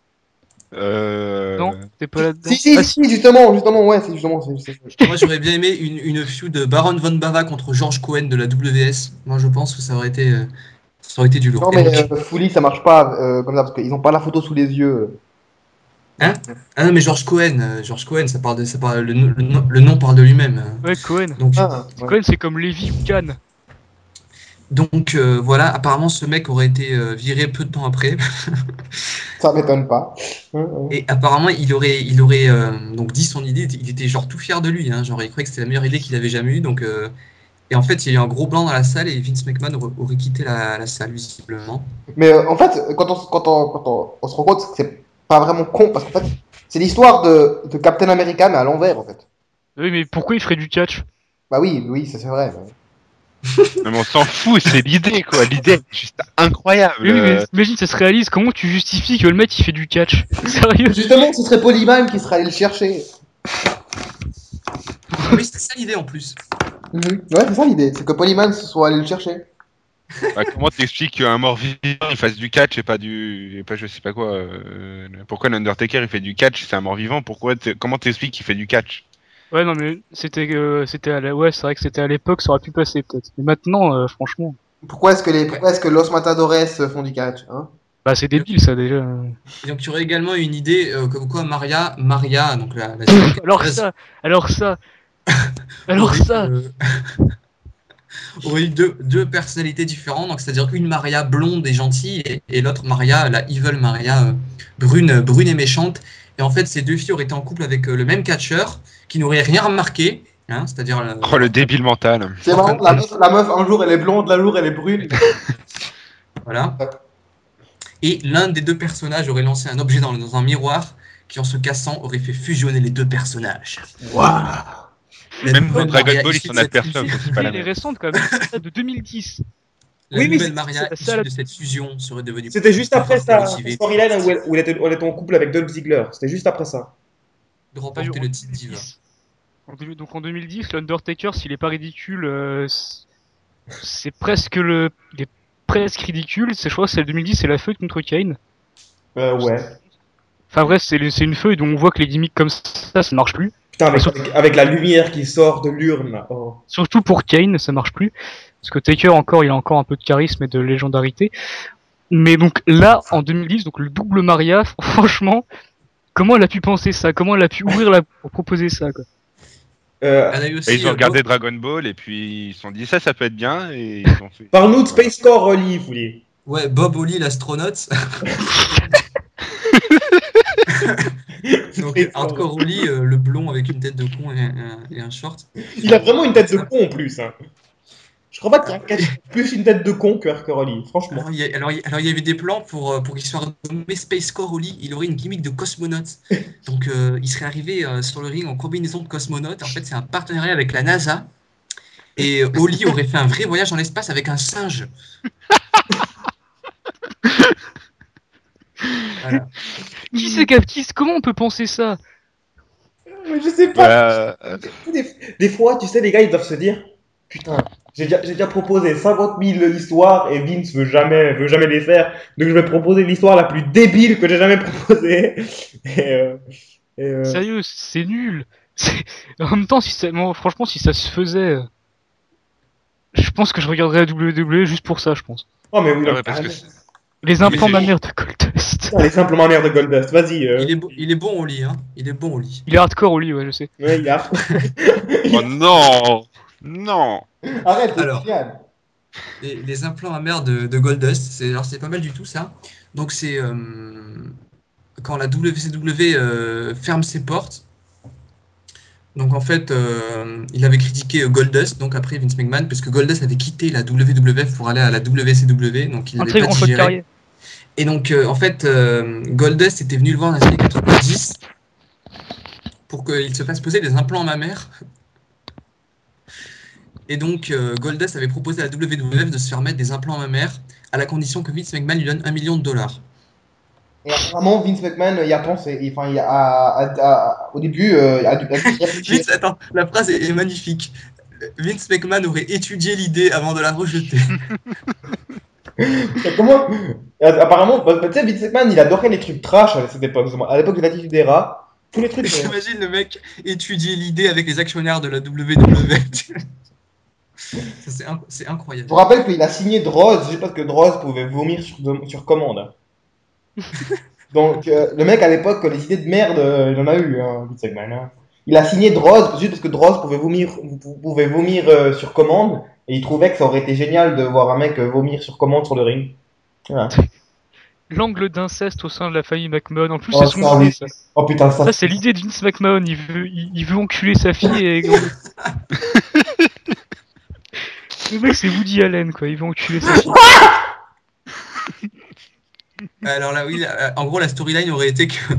Non, t'es pas là-dedans. Si, justement, ouais, c'est justement. moi, j'aurais bien aimé une feud de Baron von Bava contre George Cohen de la WS. Moi, je pense que ça aurait été du lourd. Non, Et mais donc- Fully, ça marche pas comme ça, parce qu'ils ont pas la photo sous les yeux. ah non, mais George Cohen, le nom parle de lui-même. Ouais, Cohen. Donc, Ouais. Cohen, c'est comme Lévy ou Khan. donc voilà, apparemment, ce mec aurait été viré peu de temps après. Ça m'étonne pas. Et apparemment, il aurait donc dit son idée. Il était genre tout fier de lui, hein, genre il croyait que c'était la meilleure idée qu'il avait jamais eue. Donc, et en fait, il y a eu un gros blanc dans la salle et Vince McMahon aurait quitté la salle visiblement. Mais en fait, quand on se rend compte que c'est pas vraiment con, parce qu'en fait, c'est l'histoire de Captain America, mais à l'envers, en fait. Oui, mais pourquoi il ferait du catch? Bah oui, ça c'est vrai. Non, mais on s'en fout, c'est l'idée, quoi. L'idée est juste incroyable. Oui, mais imagine, ça se réalise. Comment tu justifies que le mec il fait du catch? Sérieux? Justement, ce serait Polyman qui serait allé le chercher. Oui, c'était ça l'idée en plus. Ouais, c'est ça l'idée, c'est que Polyman soit allé le chercher. Bah, comment t'expliques qu'un mort-vivant il fasse du catch et pas je sais pas quoi. Pourquoi l'Undertaker il fait du catch, c'est un mort-vivant? Comment t'expliques qu'il fait du catch? Ouais, non, mais c'était ouais, c'est vrai que c'était à l'époque, ça aurait pu passer peut-être. Mais maintenant, franchement, Pourquoi est-ce que Los Matadores font du catch, hein? bah c'est débile ça déjà. Et donc, il y aurait également une idée comme quoi Maria, donc la Alors ça. Aurait eu deux personnalités différentes, donc c'est-à-dire une Maria blonde et gentille et l'autre Maria, la evil Maria brune et méchante. Et en fait, ces deux filles auraient été en couple avec le même catcheur qui n'aurait rien remarqué, hein, c'est-à-dire. Oh, le débile mental. C'est marrant, la meuf, un jour elle est blonde, l'un jour elle est brune. Voilà. Et l'un des deux personnages aurait lancé un objet dans un miroir qui, en se cassant, aurait fait fusionner les deux personnages. Waouh! Même dans nouvelle Dragon Maria Ball, ils issue sont de cette aperçus, fusion- c'est pas la Elle est même. récente quand même, ça de 2010. La Oui, nouvelle c'est- Maria c'est ça, issue de cette fusion serait devenue. C'était juste après ça, motivée storyline où elle était en couple avec Dolph Ziggler. C'était juste après ça. de remporter le titre diva. Donc en 2010, l'Undertaker, s'il est pas ridicule, c'est presque il est presque ridicule. Je crois que c'est 2010, c'est la feuille contre Kane. Ouais. Enfin bref, c'est une feuille dont on voit que les gimmicks comme ça marche plus. Putain, avec la lumière qui sort de l'urne. Là. Oh. Surtout pour Kane, ça marche plus. Parce que Taker il a encore un peu de charisme et de légendarité. Mais donc là, en 2010, donc le double Maria, franchement, Comment elle a pu penser ça? Comment elle a pu ouvrir la pour proposer ça, quoi? Elle a eu aussi, Et ils ont regardé Dragon Ball et puis ils se sont dit ça peut être bien et ils ont fait. Parle-nous de Space Core Rolly, vous voulez. Ouais, Bob Holly, l'astronaute. Donc, Hardcore Holly, le blond avec une tête de con et un short. Il a vraiment une tête de con en plus. Hein. Je crois pas qu'il y a plus une tête de con que Hardcore Rolly, franchement. Alors, il y avait des plans pour qu'il soit nommé Space Core Holly. Il aurait une gimmick de cosmonaute. Donc, il serait arrivé sur le ring en combinaison de cosmonaute. En fait, c'est un partenariat avec la NASA. Et Holly aurait fait un vrai voyage dans l'espace avec un singe. Voilà. Comment on peut penser ça? Mais je sais pas. Des fois, tu sais, les gars, ils doivent se dire putain, j'ai déjà proposé 50 000 histoires et Vince veut jamais les faire. Donc je vais proposer l'histoire la plus débile que j'ai jamais proposée. Sérieux, c'est nul. En même temps, franchement, si ça se faisait, je pense que je regarderais la WWE juste pour ça, je pense. Oh, mais oui, Ah ouais, parce que les implants mammaires de Goldust. Les implants mammaires de Goldust, vas-y. Il est bon au lit, hein. Il est bon au lit. Il est hardcore au lit, ouais, je sais. Ouais, il est Oh non. Non. Arrête, c'est Alors, génial. les implants mammaires de Goldust, c'est pas mal du tout ça. Donc c'est quand la WCW ferme ses portes. Donc en fait, il avait critiqué Goldust, donc après Vince McMahon, parce que Goldust avait quitté la WWF pour aller à la WCW, donc il Un n'avait très pas grand choix de digéré. carrière. Et donc en fait, Goldust était venu le voir dans les années 90 pour qu'il se fasse poser des implants mammaires. Et donc Goldust avait proposé à la WWF de se faire mettre des implants mammaires à la condition que Vince McMahon lui donne $1 million. Et apparemment, Vince McMahon y a pensé. Enfin, au début, Vince, attends, la phrase est magnifique. Vince McMahon aurait étudié l'idée avant de la rejeter. Comment apparemment, tu sais, Vince McMahon, il adorait les trucs trash à cette époque. À l'époque de l'Attitude Era, tous les trucs. J'imagine le mec étudier l'idée avec les actionnaires de la WWE. C'est incroyable. Je vous rappelle qu'il a signé Droz, juste parce que Droz pouvait vomir sur commande. Donc, le mec à l'époque, les idées de merde, il en a eu, hein, Vince McMahon. Hein. Il a signé Droz juste parce que Droz pouvait vomir sur commande, et il trouvait que ça aurait été génial de voir un mec vomir sur commande sur le ring. Voilà. L'angle d'inceste au sein de la famille McMahon, en plus Oh, c'est son ça, idée, oui. ça. Oh putain, ça. Ça c'est l'idée de Vince McMahon, il veut enculer sa fille et... Le mec c'est Woody Allen quoi, il veut enculer sa fille. Alors là, oui, en gros, la storyline aurait été que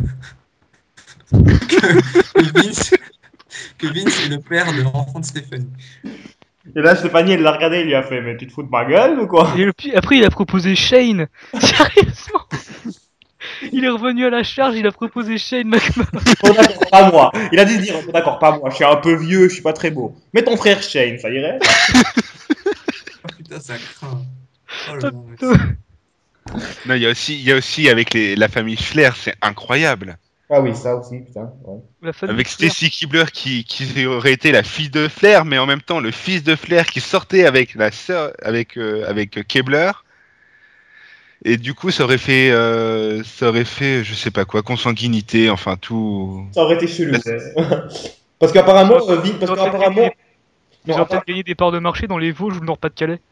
Vince est le père de l'enfant de Stéphanie. Et là, Stéphanie, elle l'a regardé, il lui a fait, mais tu te fous de ma gueule ou quoi? Et après il a proposé Shane. Sérieusement. Il est revenu à la charge, il a proposé Shane McMahon. Oh, d'accord, pas moi. Il a dû se dire, oh, d'accord, pas moi, je suis un peu vieux, je suis pas très beau. Mais ton frère Shane, ça irait? Oh putain, ça craint. Oh le bon mec. Non, il y a aussi avec la famille Flair, c'est incroyable. Ah oui, ça aussi, putain. Ouais. La famille Avec Flair. Stacy Keibler qui aurait été la fille de Flair, mais en même temps le fils de Flair qui sortait avec la sœur, avec Keibler. Et du coup, ça aurait fait, je sais pas quoi, consanguinité, enfin tout. Ça aurait été chelou. Parce qu'apparemment, Ils ont peut-être gagné des parts de marché dans les Vosges ou le Nord-Pas-de-Calais.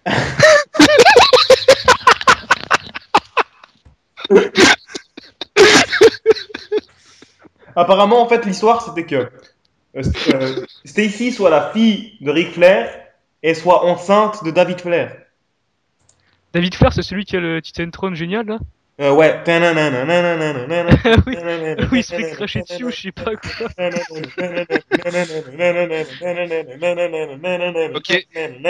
Apparemment, en fait, l'histoire, c'était que Stacy soit la fille de Ric Flair et soit enceinte de David Flair. David Flair, c'est celui qui a le Titantron génial là. Ouais. Oui, il se fait cracher dessus ou je sais pas quoi. Ok.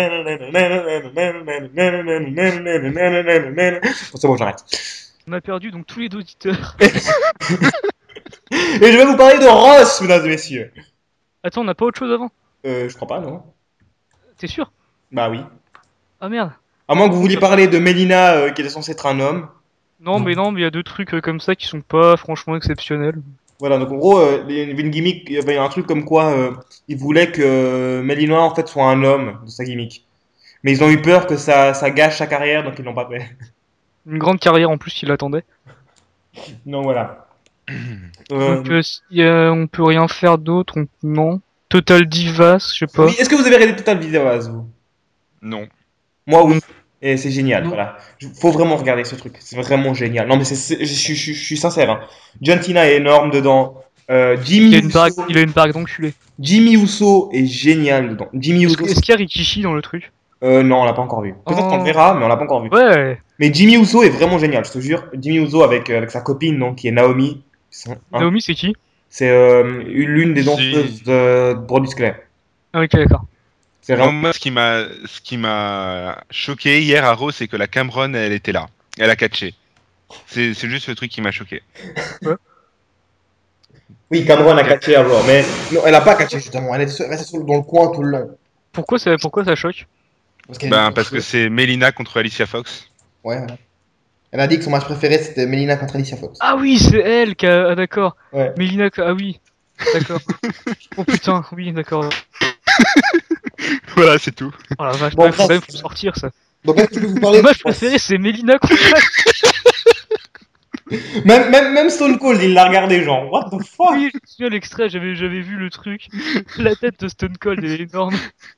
C'est bon, j'arrête. On a perdu donc tous les auditeurs. Et je vais vous parler de Ross, mesdames et messieurs. Attends, on n'a pas autre chose avant? Je crois pas, non? T'es sûr? Bah oui. Ah merde. À moins que vous vouliez parler de Melina, qui était censée être un homme. Non, mais il y a deux trucs comme ça qui sont pas franchement exceptionnels. Voilà, donc en gros, il y avait une gimmick, il y avait un truc comme quoi ils voulaient que Melina en fait soit un homme de sa gimmick. Mais ils ont eu peur que ça gâche sa carrière, donc ils l'ont pas fait. Une grande carrière en plus qui l'attendait. Donc voilà. Donc, on peut rien faire d'autre, non. Total Divas, je sais pas. Oui, est-ce que vous avez regardé Total Divas, vous? Non. Moi, oui. Et c'est génial, Non. voilà. Faut vraiment regarder ce truc. C'est vraiment génial. Non, mais je suis sincère. Hein. John Cena est énorme dedans. Jimmy Uso, Il a une bague d'enculé. Jimmy Uso est génial dedans. Jimmy Uso. Est-ce qu'il y a Rikishi dans le truc? Non, on l'a pas encore vu. Peut-être qu'on le verra, mais on l'a pas encore vu. Ouais. Mais Jimmy Uso est vraiment génial, je te jure. Jimmy Uso avec sa copine, donc, qui est Naomi. Naomi, c'est qui? C'est l'une des danseuses de Brodus Clay. Ah, ok, d'accord. C'est Non, vraiment... moi, ce qui m'a choqué hier à Raw, c'est que la Cameron, elle était là. Elle a catché. C'est juste le truc qui m'a choqué. Oui, Cameron a catché à Raw, mais non, elle a pas catché justement. Elle est restée dans le coin tout le long. Pourquoi ça choque? Parce que c'est Melina contre Alicia Fox. Ouais, voilà. Elle a dit que son match préféré c'était Melina contre Alicia Fox. Ah oui, c'est elle qui a... Ah d'accord. Ouais. Melina, ah oui. D'accord. Oh putain, oui, d'accord. Voilà, c'est tout. Oh la vache, Bon, ouais, faut bref. sortir ça. Donc est-ce que je peux vous parler Mon match préféré, c'est Melina contre... Même Stone Cold, il l'a regardé, genre, what the fuck? Oui, je me souviens l'extrait, j'avais vu le truc. La tête de Stone Cold est énorme.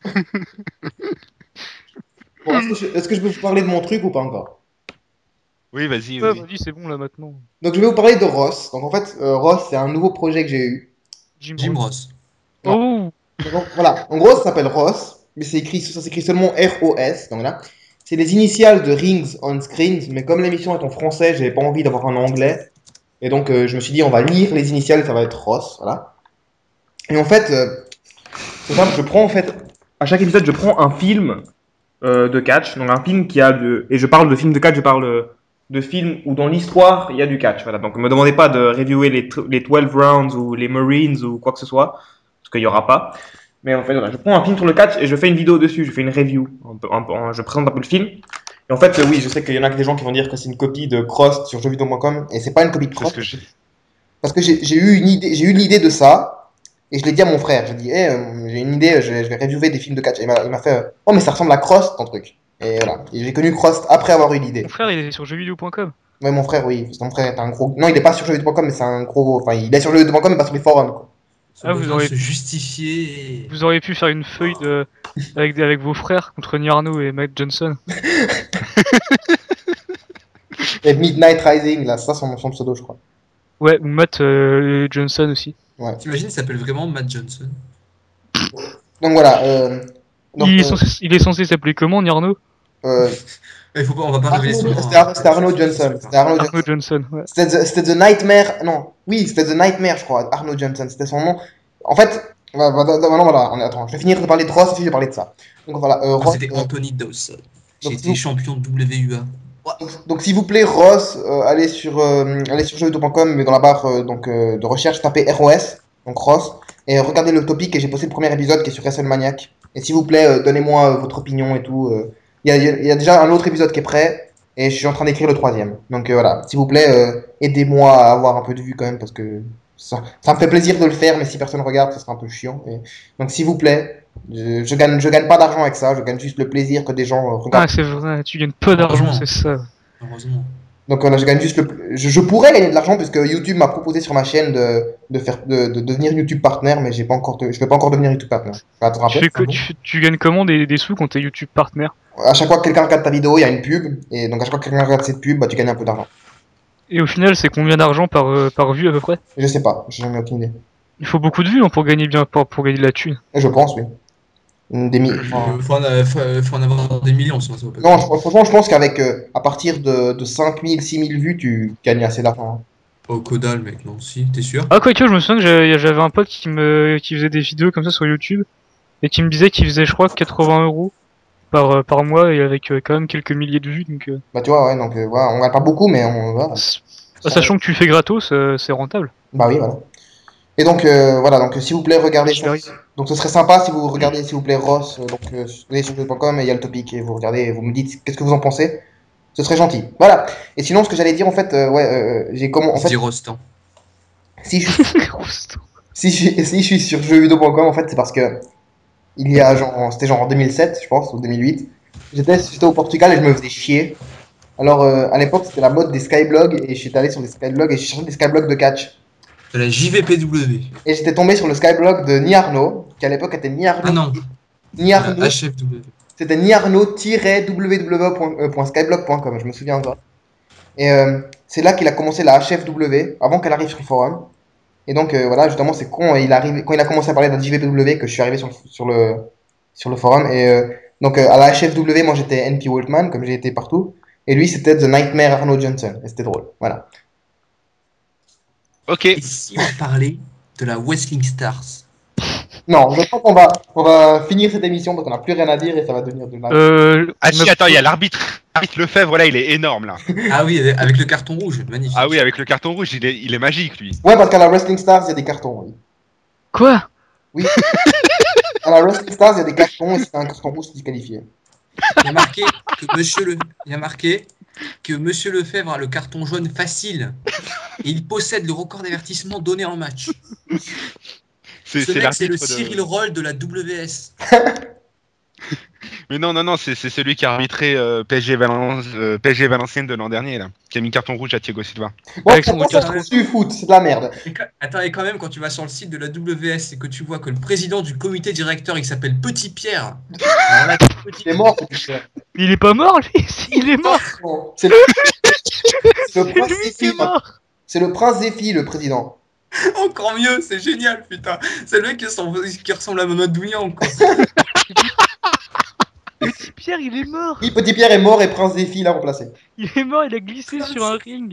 Bon, est-ce que je peux vous parler de mon truc ou pas encore? Oui, vas-y. Ouais, vas-y. vas-y, c'est bon là maintenant. Donc je vais vous parler de Ross. Donc en fait, Ross c'est un nouveau projet que j'ai eu. Jim Ross. Oh. Donc, voilà, en gros ça s'appelle Ross, mais ça s'écrit seulement R-O-S. Donc là, c'est les initiales de Rings on Screens, mais comme l'émission est en français, j'avais pas envie d'avoir un anglais. Et donc je me suis dit on va lire les initiales, ça va être Ross, voilà. Et en fait, c'est simple, je prends en fait, à chaque épisode je prends un film de catch, donc un film qui a de... Et je parle de film de catch, je parle de films où dans l'histoire il y a du catch, voilà. Donc ne me demandez pas de reviewer les 12 rounds ou les Marines ou quoi que ce soit, parce qu'il y aura pas. Mais en fait, voilà, je prends un film sur le catch et je fais une vidéo dessus, je fais une review. Je présente un peu le film. Et en fait, oui, je sais qu'il y en a des gens qui vont dire que c'est une copie de Crost sur jeuxvideo.com, et c'est pas une copie de C'est ce Crost. que j'ai. Parce que j'ai eu l'idée de ça, et je l'ai dit à mon frère. J'ai dit, j'ai une idée, je vais reviewer des films de catch. Et il m'a fait, oh, mais ça ressemble à Crost, ton truc. Et voilà. Et j'ai connu Crost après avoir eu l'idée. Mon frère, il est sur jeuxvideo.com. Ouais, mon frère, oui. Parce que mon frère est un gros. Non, il est pas sur jeuxvideo.com, mais c'est un gros. Enfin, il est sur jeuxvideo.com, mais pas sur les forums, quoi. Ah, vous auriez se justifier. Vous auriez pu faire une feuille avec vos frères contre Arnaud et Matt Johnson. Et Midnight Rising, là, ça, son pseudo, je crois. Ouais, ou Matt Johnson aussi. Ouais. T'imagines, il s'appelle vraiment Matt Johnson. Donc voilà. Donc, Il est censé s'appeler comment, Arnaud? Il faut pas, on va pas révéler son nom. C'était Arnaud Johnson. C'était Arnaud Arnaud Johnson, ouais. C'était The Nightmare. Non, oui, c'était The Nightmare, je crois. Arnaud Johnson, c'était son nom. En fait, maintenant, voilà. Attends, je vais finir de parler de Ross et puis je vais parler de ça. Donc voilà. Ross, C'était Anthony Dawson. donc, J'étais champion de WUA. donc, s'il vous plaît, Ross, allez sur jeuxvideo.com, mais dans la barre de recherche, tapez ROS, donc Ross, et regardez le topic. Et j'ai posté le premier épisode qui est sur WrestleManiac. Et s'il vous plaît, donnez-moi votre opinion et tout. Il y a déjà un autre épisode qui est prêt, et je suis en train d'écrire le troisième. Donc voilà, s'il vous plaît, aidez-moi à avoir un peu de vues quand même, parce que ça me fait plaisir de le faire, mais si personne regarde, ça sera un peu chiant. Donc s'il vous plaît, je gagne pas d'argent avec ça, je gagne juste le plaisir que des gens regardent. Ah, c'est vrai, tu gagnes peu d'argent, c'est ça. Heureusement. Donc voilà, je gagne juste je pourrais gagner de l'argent, puisque YouTube m'a proposé sur ma chaîne de devenir YouTube partner, mais je peux pas encore devenir YouTube partner. Je vais attendre un peu. Tu gagnes comment des sous quand t'es YouTube partner? À chaque fois que quelqu'un regarde ta vidéo, il y a une pub, et donc à chaque fois que quelqu'un regarde cette pub, bah, tu gagnes un peu d'argent. Et au final, c'est combien d'argent par vue à peu près? Je sais pas, j'en ai aucune idée. Il faut beaucoup de vues hein, pour gagner pour gagner de la thune. Je pense, oui. Il faut en avoir des millions, sinon ça vaut pas. Non, franchement, je pense qu'avec à partir de 5000, 6000 vues, tu gagnes assez d'argent. Oh, Kodal, mec, non, si, t'es sûr? Ah, quoique, je me souviens que j'avais un pote qui faisait des vidéos comme ça sur YouTube et qui me disait qu'il faisait, je crois, 80 € par mois et avec quand même quelques milliers de vues. Donc, Bah, tu vois, ouais, donc voilà, on gagne pas beaucoup, mais on va. sachant que tu fais gratos, c'est rentable. Bah oui, voilà. Et donc, voilà, donc s'il vous plaît, regardez. Donc, ce serait sympa si vous regardez, s'il vous plaît, Ross. Donc, allez sur jeuxvideo.com et il y a le topic et vous regardez et vous me dites qu'est-ce que vous en pensez. Ce serait gentil. Voilà. Et sinon, ce que j'allais dire, en fait, j'ai comment. En fait, Rostan. si je suis sur jeuxvideo.com, en fait, c'est parce que il y a c'était genre en 2007, je pense, ou 2008. J'étais au Portugal et je me faisais chier. Alors, à l'époque, c'était la mode des skyblogs et j'étais allé sur des skyblogs et j'ai cherché des skyblogs de catch. De la JVPW. Et j'étais tombé sur le Skyblog de Niarno, qui à l'époque était Niarno. Ah non, Niarno. HFW. C'était niarno-www.skyblog.com, je me souviens encore. Et c'est là qu'il a commencé la HFW, avant qu'elle arrive sur le forum. Et donc voilà, justement, c'est quand il a commencé à parler de la JVPW que je suis arrivé sur le forum. Et donc à la HFW, moi j'étais NP Waltman, comme j'ai été partout. Et lui, c'était The Nightmare Arno Johnson. Et c'était drôle, voilà. Ok. Et si on parlait de la Wrestling Stars? Non, je crois qu'on va finir cette émission parce qu'on n'a plus rien à dire et ça va devenir de la... Ah si, attends, il y a l'arbitre. L'arbitre Lefebvre, là, il est énorme, là. Ah oui, avec le carton rouge, magnifique. Ah oui, avec le carton rouge, il est magique, lui. Ouais, parce qu'à la Wrestling Stars, il y a des cartons, oui. Quoi? Oui. À la Wrestling Stars, il y a des cartons et si t'as un carton rouge, c'est disqualifié. Il y a marqué que Monsieur Lefebvre a le carton jaune facile et il possède le record d'avertissement donné en match. Ce mec, c'est le Cyril Roll de la WS. Mais non, c'est celui qui a arbitré PSG Valenciennes de l'an dernier, là. Qui a mis carton rouge à Thiago Silva. Bon, Avec son ça se trouve du foot, c'est de la merde. Attends, et quand même, quand tu vas sur le site de la WS et que tu vois que le président du comité directeur, il s'appelle Petit Pierre. Alors là, Il est mort, Petit Pierre. Il est pas mort, lui? Si, il est mort! Non, c'est le prince Lui qui est Zéphi. mort! C'est le prince Zéphi, le président. Encore mieux, c'est génial, putain. C'est le mec qui ressemble à Mamadou Niang, quoi. Petit Pierre, il est mort! Oui, Petit Pierre est mort et prince Zéphi l'a remplacé. Il est mort, il a glissé sur un ring.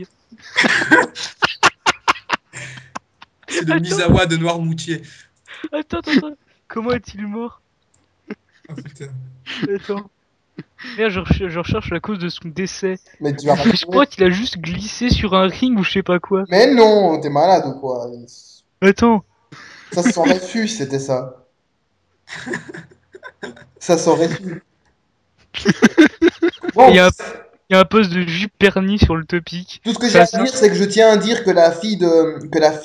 C'est le Attends. Misawa de Noirmoutier. Attends. Comment est-il mort? Oh, putain. Attends. Merde, je recherche la cause de son décès. Mais tu vas pas Je crois qu'il a juste glissé sur un ring ou je sais pas quoi. Mais non, t'es malade ou quoi? Attends. Ça se saurait su, c'était ça. Ça saurait su. Bon, Il y a un post de jupe pernis sur le topic. tout ce que j'ai à dire, c'est que je tiens à dire que la fille de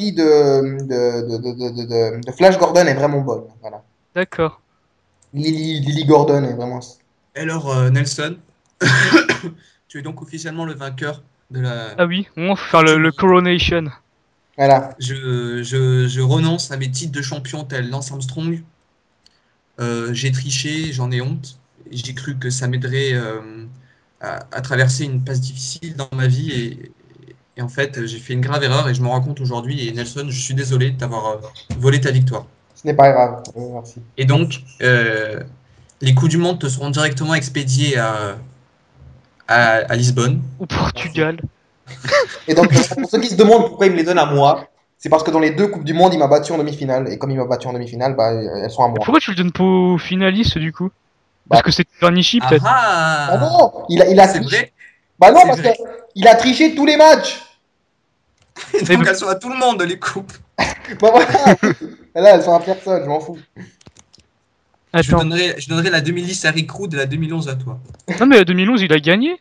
Flash Gordon est vraiment bonne. Voilà. D'accord. Lily Gordon est vraiment. Alors, Nelson, tu es donc officiellement le vainqueur de la... Ah oui, on va faire le Coronation. Voilà. Je renonce à mes titres de champion tel Lance Armstrong. J'ai triché, j'en ai honte. J'ai cru que ça m'aiderait à traverser une passe difficile dans ma vie et en fait j'ai fait une grave erreur et je m'en rends compte aujourd'hui. Et Nelson, je suis désolé de t'avoir volé ta victoire. Ce n'est pas grave. Merci. Et donc, les coups du monde te seront directement expédiés à Lisbonne. Au Portugal. Et donc, pour ceux qui se demandent pourquoi il me les donne à moi, c'est parce que dans les deux Coupes du Monde, il m'a battu en demi-finale. Et comme il m'a battu en demi-finale, bah, elles sont à moi. Pourquoi tu le donnes pas aux finalistes du coup? Parce que c'est Vernichi peut-être. Ah non, il a C'est triché. vrai. Bah non, C'est parce vrai. qu'il a triché tous les matchs. Donc elles sont à tout le monde, les coupes. Bah voilà. Là, elles sont à personne, je m'en fous. Je Attends. donnerai la 2010 à Rick Rude et la 2011 à toi. Non mais 2011 il a gagné.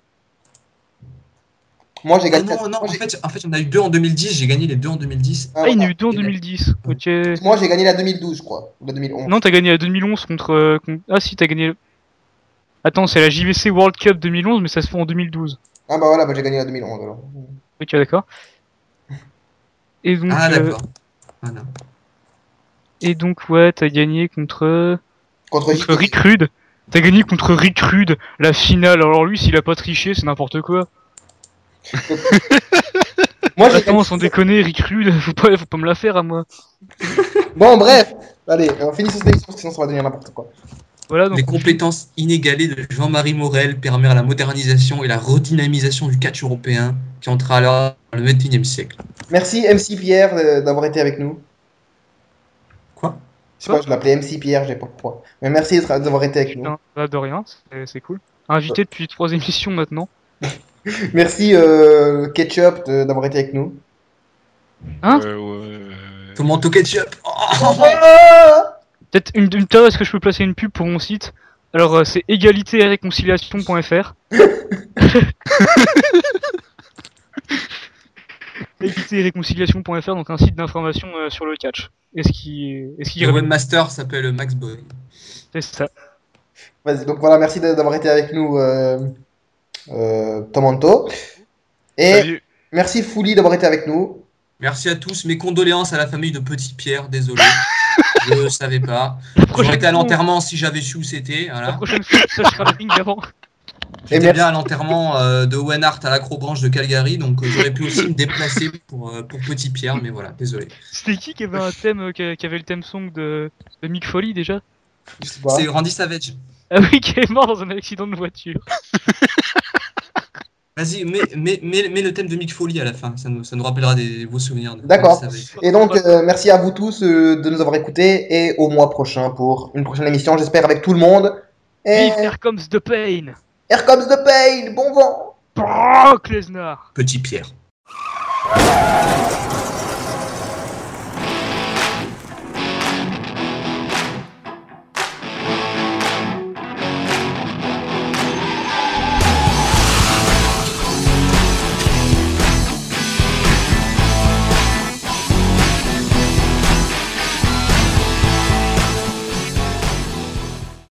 Moi, j'ai Ah gagné. non, en fait, il y en a eu deux en 2010, j'ai gagné les deux en 2010. Ah, il y en a voilà. eu deux en 2010. Ok. Moi, j'ai gagné la 2012, je crois. Ou la 2011. Non, t'as gagné la 2011 contre... Ah si, t'as gagné... Attends, c'est la JVC World Cup 2011, mais ça se fait en 2012. Ah bah voilà, bah, j'ai gagné la 2011 alors. Ok, d'accord. Et donc, Ah d'accord. Voilà. et donc ouais, t'as gagné contre Contre Rick Rude. T'as gagné contre Rick Rude, la finale. Alors lui, s'il a pas triché, c'est n'importe quoi. Moi, j'ai Attends, gagné... sans déconner, Rick Rude, faut pas me la faire à moi. Bon, bref. Allez, finissons cette émission, sinon ça va devenir n'importe quoi. Voilà, donc Les compétences inégalées de Jean-Marie Morel permirent la modernisation et la redynamisation du catch européen qui entrera alors dans le XXIe siècle. Merci MC Pierre d'avoir été avec nous. Quoi? Je sais pas, je l'appelais MC Pierre, j'ai pas pourquoi. Mais merci d'avoir été avec nous. putain, bah, de rien, c'est cool. Invité depuis 3 émissions maintenant. Merci Ketchup d'avoir été avec nous. Hein Tomato ketchup. Oh Peut-être une période, est-ce que je peux placer une pub pour mon site? Alors c'est égalité et réconciliation.fr. Égalité et réconciliation.fr, donc un site d'information sur le catch. Est-ce qu'il Le webmaster s'appelle Max Boy. C'est ça. Vas-y, donc voilà, merci d'avoir été avec nous Tomanto. Et Salut. merci Fouli d'avoir été avec nous. Merci à tous. Mes condoléances à la famille de Petit Pierre. Désolé. Je ne savais pas. J'aurais été à l'enterrement si j'avais su où c'était. Voilà. La prochaine fois, ça sera le ring avant. J'étais bien à l'enterrement de Owen Hart à l'Acrobranche de Calgary, donc j'aurais pu aussi me déplacer pour Petit Pierre, mais voilà, désolé. C'était qui avait un thème, qui avait le thème song de Mick Foley déjà? C'est Randy Savage. Ah oui, qui est mort dans un accident de voiture. Vas-y, mets le thème de Mick Foley à la fin, ça nous rappellera vos souvenirs. D'accord. Et donc, merci à vous tous de nous avoir écoutés et au mois prochain pour une prochaine émission, j'espère avec tout le monde. Et Vive Here Comes the Pain. Here comes the pain, bon vent. Brock Lesnar. Petit Pierre.